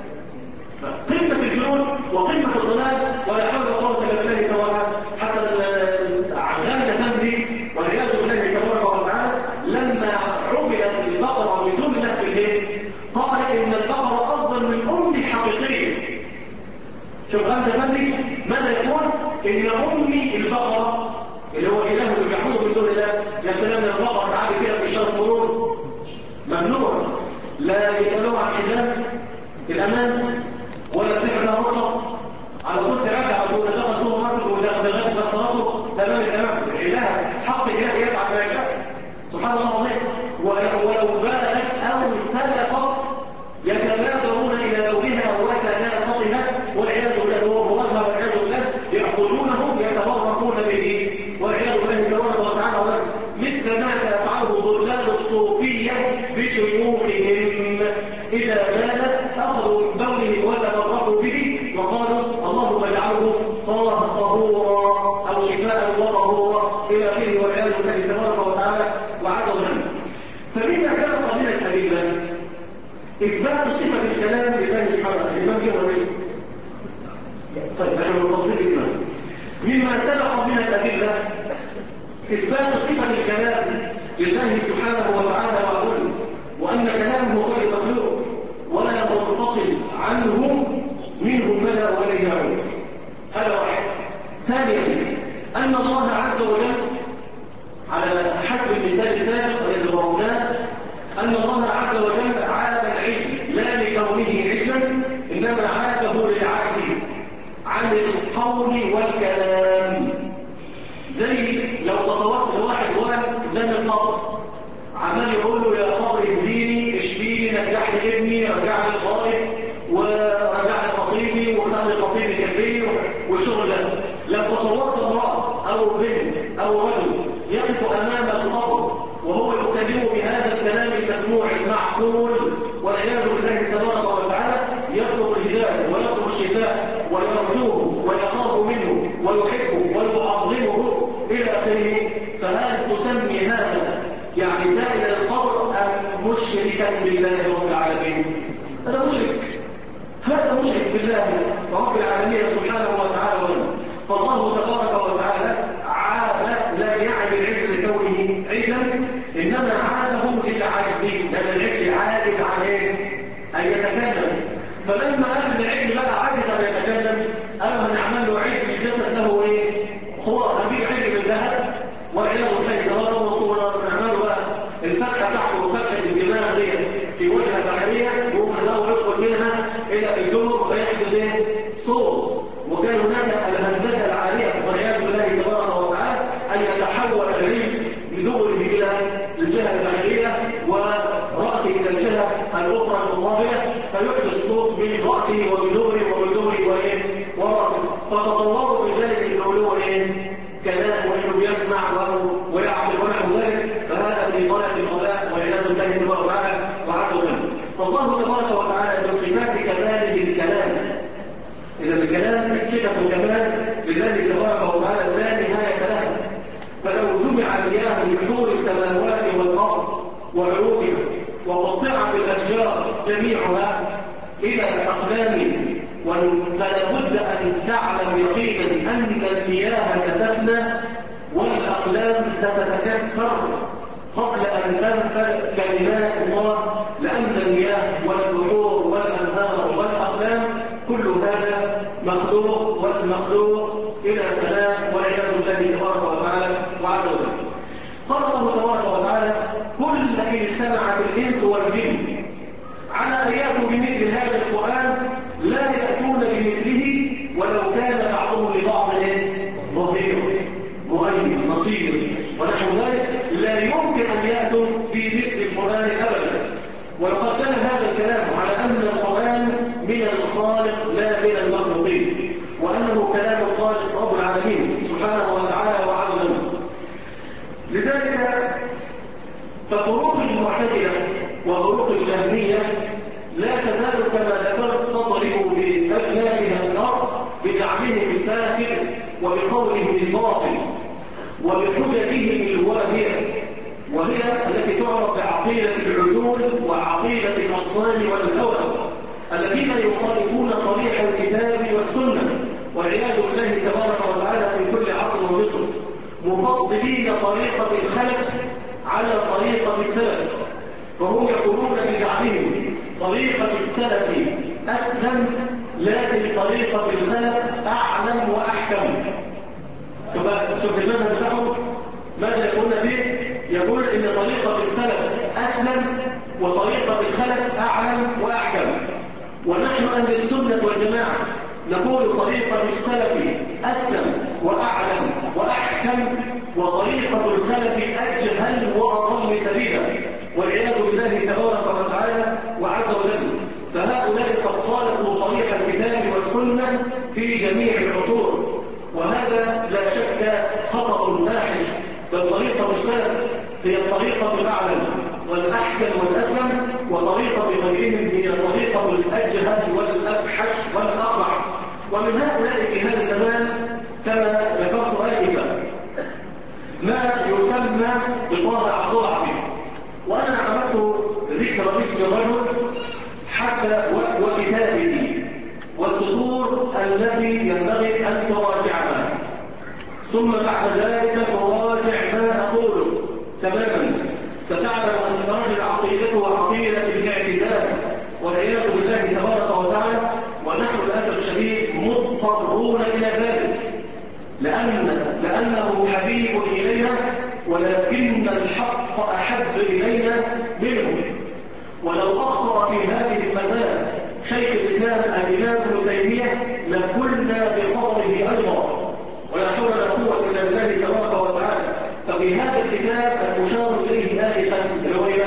قمه الجنون وقمه الضلال ولا حول ولا قوه الا بالله تبارك وتعالى. حتى غزه تمضي والعياذ بالله تبارك وتعالى لما عبدت البقره من دون الله في الليل قال ان البقره افضل من امي الحقيقيه. شوف غزه تمضي ماذا يقول؟ ان امي البقره اللي هو الاله اللي بيعبده من دون الله. يا سلام البقره تعالي كده في شرط مرور ممنوع، لا يسالوه عن حزام الامان ولا تحت رخصه على طول تراجع على طول تاخذ صوره ماركت ودغدغات بصراته تمام التمام. الاله حق اله يفعل ما يشاء سبحان الله العظيم. ولو بالت او سلقت يتبادرون الى لونها وسلامتها والعياذ بالله، هو بوظها والعياذ بالله ياخذونه يتبركون به والعياذ بالله تبارك وتعالى، مثل ما يفعله ضلال الصوفيه بشيوخهم اذا بال اخذوا من بوله وتبركوا به وقالوا اللهم اجعله طهورا او شفاء وطهورا الى اخره والعياذ بالله تبارك وتعالى وعز وجل. فمما سبق من الادله اثبات صفه الكلام لله سبحانه وتعالى. الامام كده ورئيسه طيب احنا بنفضل الامام. مما سبق من الادله اثبات صفه الكلام لله سبحانه وتعالى وعز وجل، وان كلامه غير مخلوق ولا منفصل عنه منه مدى ولا يعود. هذا واحد. ثانيا ان الله عز وجل على حسب المثال السابق الذي ضربناه ان الله عز وجل عاب العجل لا لكونه عجلا انما عابه للعجز عن القول والكلام. زي لو تصورت لواحد قدام القبر عمال يقول له يا قبر اهديني اشفيني نجح لي ابني رجع لي الغائب ورجع لي خطيبي وخلي خطيبي جنبي والشغل ده. لو تصورت امراه او بنت او رجل يقف امام القبر وهو يكلمه بهذا الكلام المسموع المعقول والعياذ بالله تبارك وتعالى، يطلب الهدايه ويطلب الشفاء ويرجوه ويخاف منه ويحبه ويعظمه الى اخره، فهل تسمي هذا يعني سائل القبر ام مشركا بالله رب العالمين؟ هذا مشرك، هذا مشرك بالله رب العالمين سبحانه وتعالى. فالله تبارك وتعالى عاب لا يعب العجل لكونه عجلا انما عابه للعجز، لان العجل عاجز عليه ان يتكلم. فلما قال العجل بقى عاجز ان يتكلم قالوا هنعمل له عجل جسد له ايه؟ هو هنجيب عجل من ذهب والعياذ بالله تبارك وصوره نعمله بقى الفتحه تحته وفتحه الدماغ دي في وجهه بحريه يقوم الهواء يدخل منها الى الدور ويحدث ايه؟ صوت. وكان هناك الهندسه العاليه والعياذ بالله تبارك وتعالى ان يتحول العلم بدوره الى الجهه البحريه وراسه الى الجهه الاخرى المقابله فيحدث صوت من راسه وبدوره وبدوره وايه؟ وراسه. فتصوروا بذلك انه له ايه؟ كلام وانه بيسمع ويعقل ونحو ذلك، فهذا في غايه الغباء والعياذ بالله تبارك وتعالى وعز وجل. فالله تبارك وتعالى بصفات كماله الكلام. إذا الكلام صفة كمال لله تبارك وتعالى لا نهاية له، جميعها إلى الأقلام، فلا بد أن تعلم يقينا أن المياه ستفنى والأقلام ستتكسر قبل أن تنفذ كلمات الله، لأن المياه والبحور والأنهار والأقلام كل هذا مخلوق، والمخلوق إلى فناء والعياذ بالله تبارك وتعالى وعز وجل. قال الله تبارك وتعالى: كل إن اجتمعت الإنس والجن على أن يأتوا بمثل هذا القرآن لا يأتون بمثله ولو كان بعضهم لبعض ظهير مؤيد نصير ونحو ذلك، لا يمكن أن يأتوا بمثل القرآن أبدا. ولقد كان هذا الكلام على أن القرآن من الخالق لا من المخلوقين، وأنه كلام الخالق رب العالمين سبحانه وتعالى وعز وجل. لذلك ففروق المعتزلة وفروق الجهمية لا تزال كما ذكرت تضرب بأبنائها الأرض بزعمهم الفاسد وبقولهم الباطل وبحججهم الواهية، وهي التي تعرف بعقيدة العجول وعقيدة الأصنام والهوى، الذين يخالفون صريح الكتاب والسنة والعياذ بالله تبارك وتعالى في كل عصر ومصر، مفضلين طريقة الخلف على طريقة السلف. فهم يقولون بزعمهم طريقة السلف أسلم، لكن طريقة الخلف أعلم وأحكم. شوف المذهب بتاعهم ماذا يقولون فيه؟ يقول إن طريقة السلف أسلم وطريقة الخلف أعلم وأحكم. ونحن أهل السنة والجماعة نقول طريقة السلف أسلم وأعلم وأحكم، وطريقة الخلف أجهل وأضل سبيلا والعياذ بالله تبارك وتعالى وعز وجل. فهؤلاء قد خالفوا صريح الكتاب والسنة في جميع العصور، وهذا لا شك خطأ فاحش. بل طريقة السلف هي الطريقة الأعلم والأحكم والأسلم، وطريقة غيرهم هي الطريقة الأجهل والأفحش والأقبح. ومن هؤلاء في هذا الزمان كما ذكرت آنفا ما يسمى بطابع عضلعي، وأنا عملت ذكر اسم الرجل حتى وكتابه والسطور التي ينبغي أن تراجعها، ثم بعد ذلك تراجع ما أقوله تماما. ستعلم أن الرجل عقيدته عقيدة الاعتزال والعياذ بالله تبارك وتعالى، ونحن للأسف الشديد مضطرون إلى ذلك لأنه حبيب إلينا، ولكن الحق أحب إلينا منه. ولو أخطأ في هذه المسألة شيخ الإسلام الإمام ابن تيمية لقلنا بخطئه أيضا، ولا حول ولا قوة إلا بالله تبارك وتعالى. ففي هذا الكتاب المشار إليه آنفا هو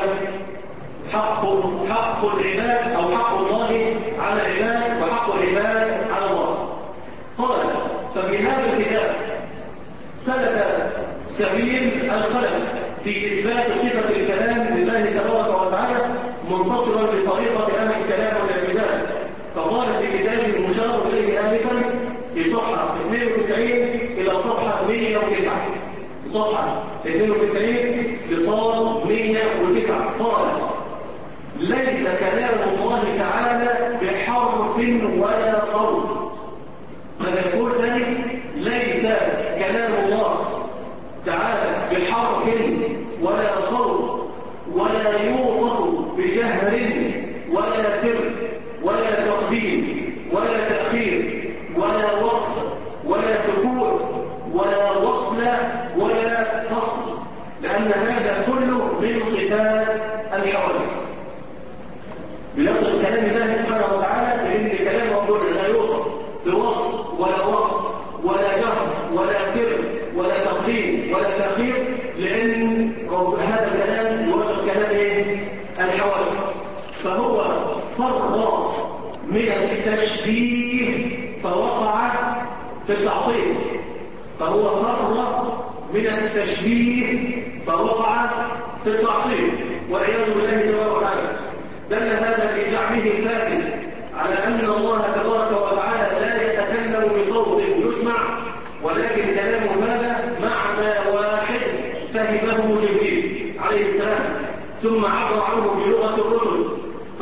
حق العباد أو حق الله على العباد وحق العباد على الله. قال: ففي هذا الكتاب سلك سبيل الخلف في إثبات صفة الكلام لله تبارك وتعالى منتصرا لطريقة أهل الكلام والاعتزال. فقال في كتابه المشار إليه آنفا في صفحة 92 إلى صفحة 109، صفحة 92 لصال 109، قال: ليس كلام الله تعالى بحرف ولا صوت. ماذا يقول ثاني؟ ليس كلام الله تعالى بحرف ولا صوت، ولا يوصف بجهر ولا سر ولا تقديم ولا تأخير ولا وقف ولا سكوت ولا وصل ولا فصل، لأن هذا كله من صفات الحوادث. بلفظ كلام الله سبحانه وتعالى بأن كلامه كله لا يوصف بوصف ولا وقف ولا جهر ولا سر ولا تقديم ولا تأخير، لأن هذا الكلام يوافق كلام الحوادث. فهو فرط من التشبيه فوقع في التعطيل، فهو فرط من التشبيه فوقع في التعطيل والعياذ بالله تبارك وتعالى. دل هذا في زعمه الفاسد على أن الله تبارك وتعالى لا يتكلم بصوت يسمع، ولكن كلامه هذا معنى واحد فهمه جبريل عليه السلام، ثم عبر عنه بلغة الرسل. فلو عبر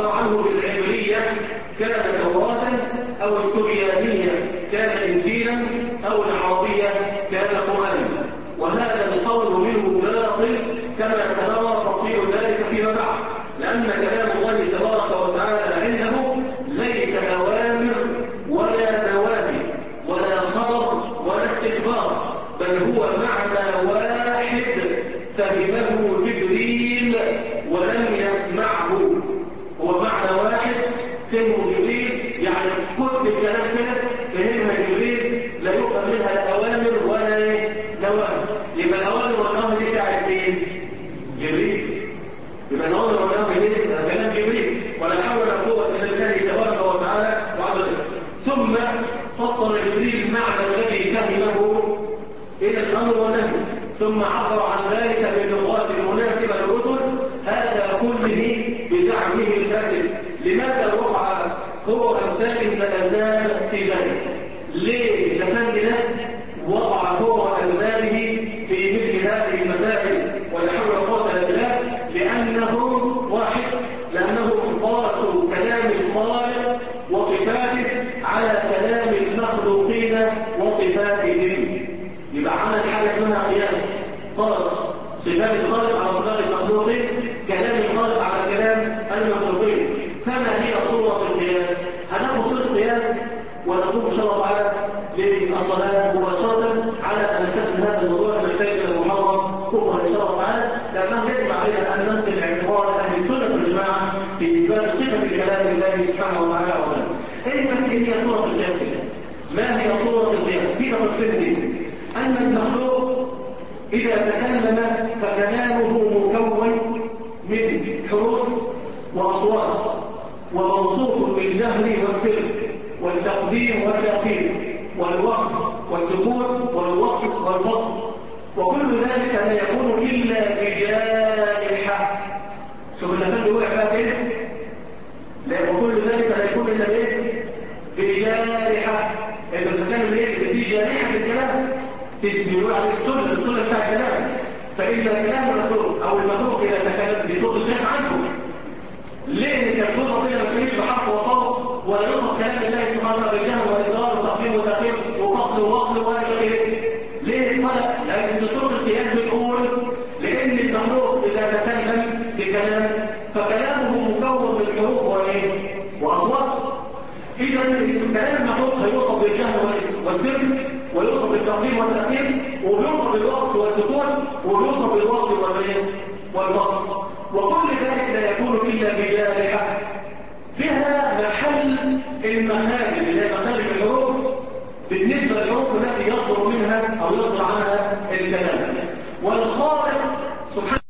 عبر عنه بالعبرية كان توراة، أو السريانية كان إنجيلا، أو العربية كان قرآنا. وهذا القول منه باطل كما سنرى تفصيل ذلك فيما بعد، لأن كلام الله تبارك وتعالى عنده ليس أوامر ولا نواهي ولا خبر ولا استخبار، بل هو معنى واحد فهمه جبريل ولم يسمعه. هو معنى واحد فهمه جبريل، يعني كل الكلام كده فهمها جبريل، لا يفهم منها لا أوامر ولا نواهي. يبقى الأوامر والنواهي دي بتاعت مين؟ جبريل. يبقى الأوامر والنواهي دي كلام جبريل، ولا حول ولا قوة إلا بالله تبارك وتعالى وعز وجل. ثم فصل جبريل المعنى الذي فهمه إلى الأمر والنهي، ثم عبر عن ذلك باللغات المناسبة للرسل، هذا كله بزعمه الفاسد. لماذا وقع هو أمثال من الأبناء في ذلك؟ ليه لفند ده وقع هو وأبنائه في مثل هذه المسائل؟ ولا حول ولا قوة إلا بالله. لأنهم واحد، لأنهم قاسوا كلام الخالق وصفاته على كلام المخلوقين وصفاتهم. يبقى عمل حاجة اسمها قياس، قاس صفات الخالق على صفات المخلوقين، كلام الخالق على كلام المخلوقين. فما هي صورة القياس؟ هناخد صورة القياس ونقوم إن شاء الله تعالى للصلاة مباشرة على أن نستخدم هذا الموضوع نحتاج إلى محاضرة أخرى إن شاء الله تعالى، لأنه يجب علينا أن ننقل اعتبار أهل السنة والجماعة في إثبات صفة كلام الله سبحانه وتعالى وغيره. إيه بس هي صورة القياس؟ ما هي صورة القياس؟ في نقطتين: أن المخلوق إذا تكلم فكلامه مكون من حروف وأصوات، وموصوف بالجهر والسر والتقديم والتأخير والوقف والسكون والوصف والبسط، وكل ذلك لا يكون إلا بجارحة. شوف النفس وقع بقى فين؟ لا، وكل ذلك لا يكون إلا بإيه؟ بجارحة. إذا بتتكلم إيه؟ في جارحة الكلام، بيقول على السنة بتاع الكلام. فإذا كلام المخلوق أو المخلوق إذا تكلم دي صوت الناس عنه. ليه كلام ربنا ما كانش بحق وصوت ولا يوصف كلام الله سبحانه وتعالى بالجهر والإصرار وتقديم وتأخير وفصل ووصل ولا غيره؟ ليه طلع؟ لأن صوت القياس بتقول لأن المخلوق إذا تكلم بكلام فكلامه مكون من حروف وإيه؟ وأصوات. إذا كلام المخلوق هيوصف بالجهر والسر، ويوصف بالتقديم والتأخير، وبيوصف بالوصف والسكون، وبيوصف بالوصف والوصف، وكل ذلك لا يكون إلا بجارحة بها محل المخارج اللي هي مخارج الحروف بالنسبة للحروف التي يصدر منها أو يصدر عنها الكلام. والخالق سبحانه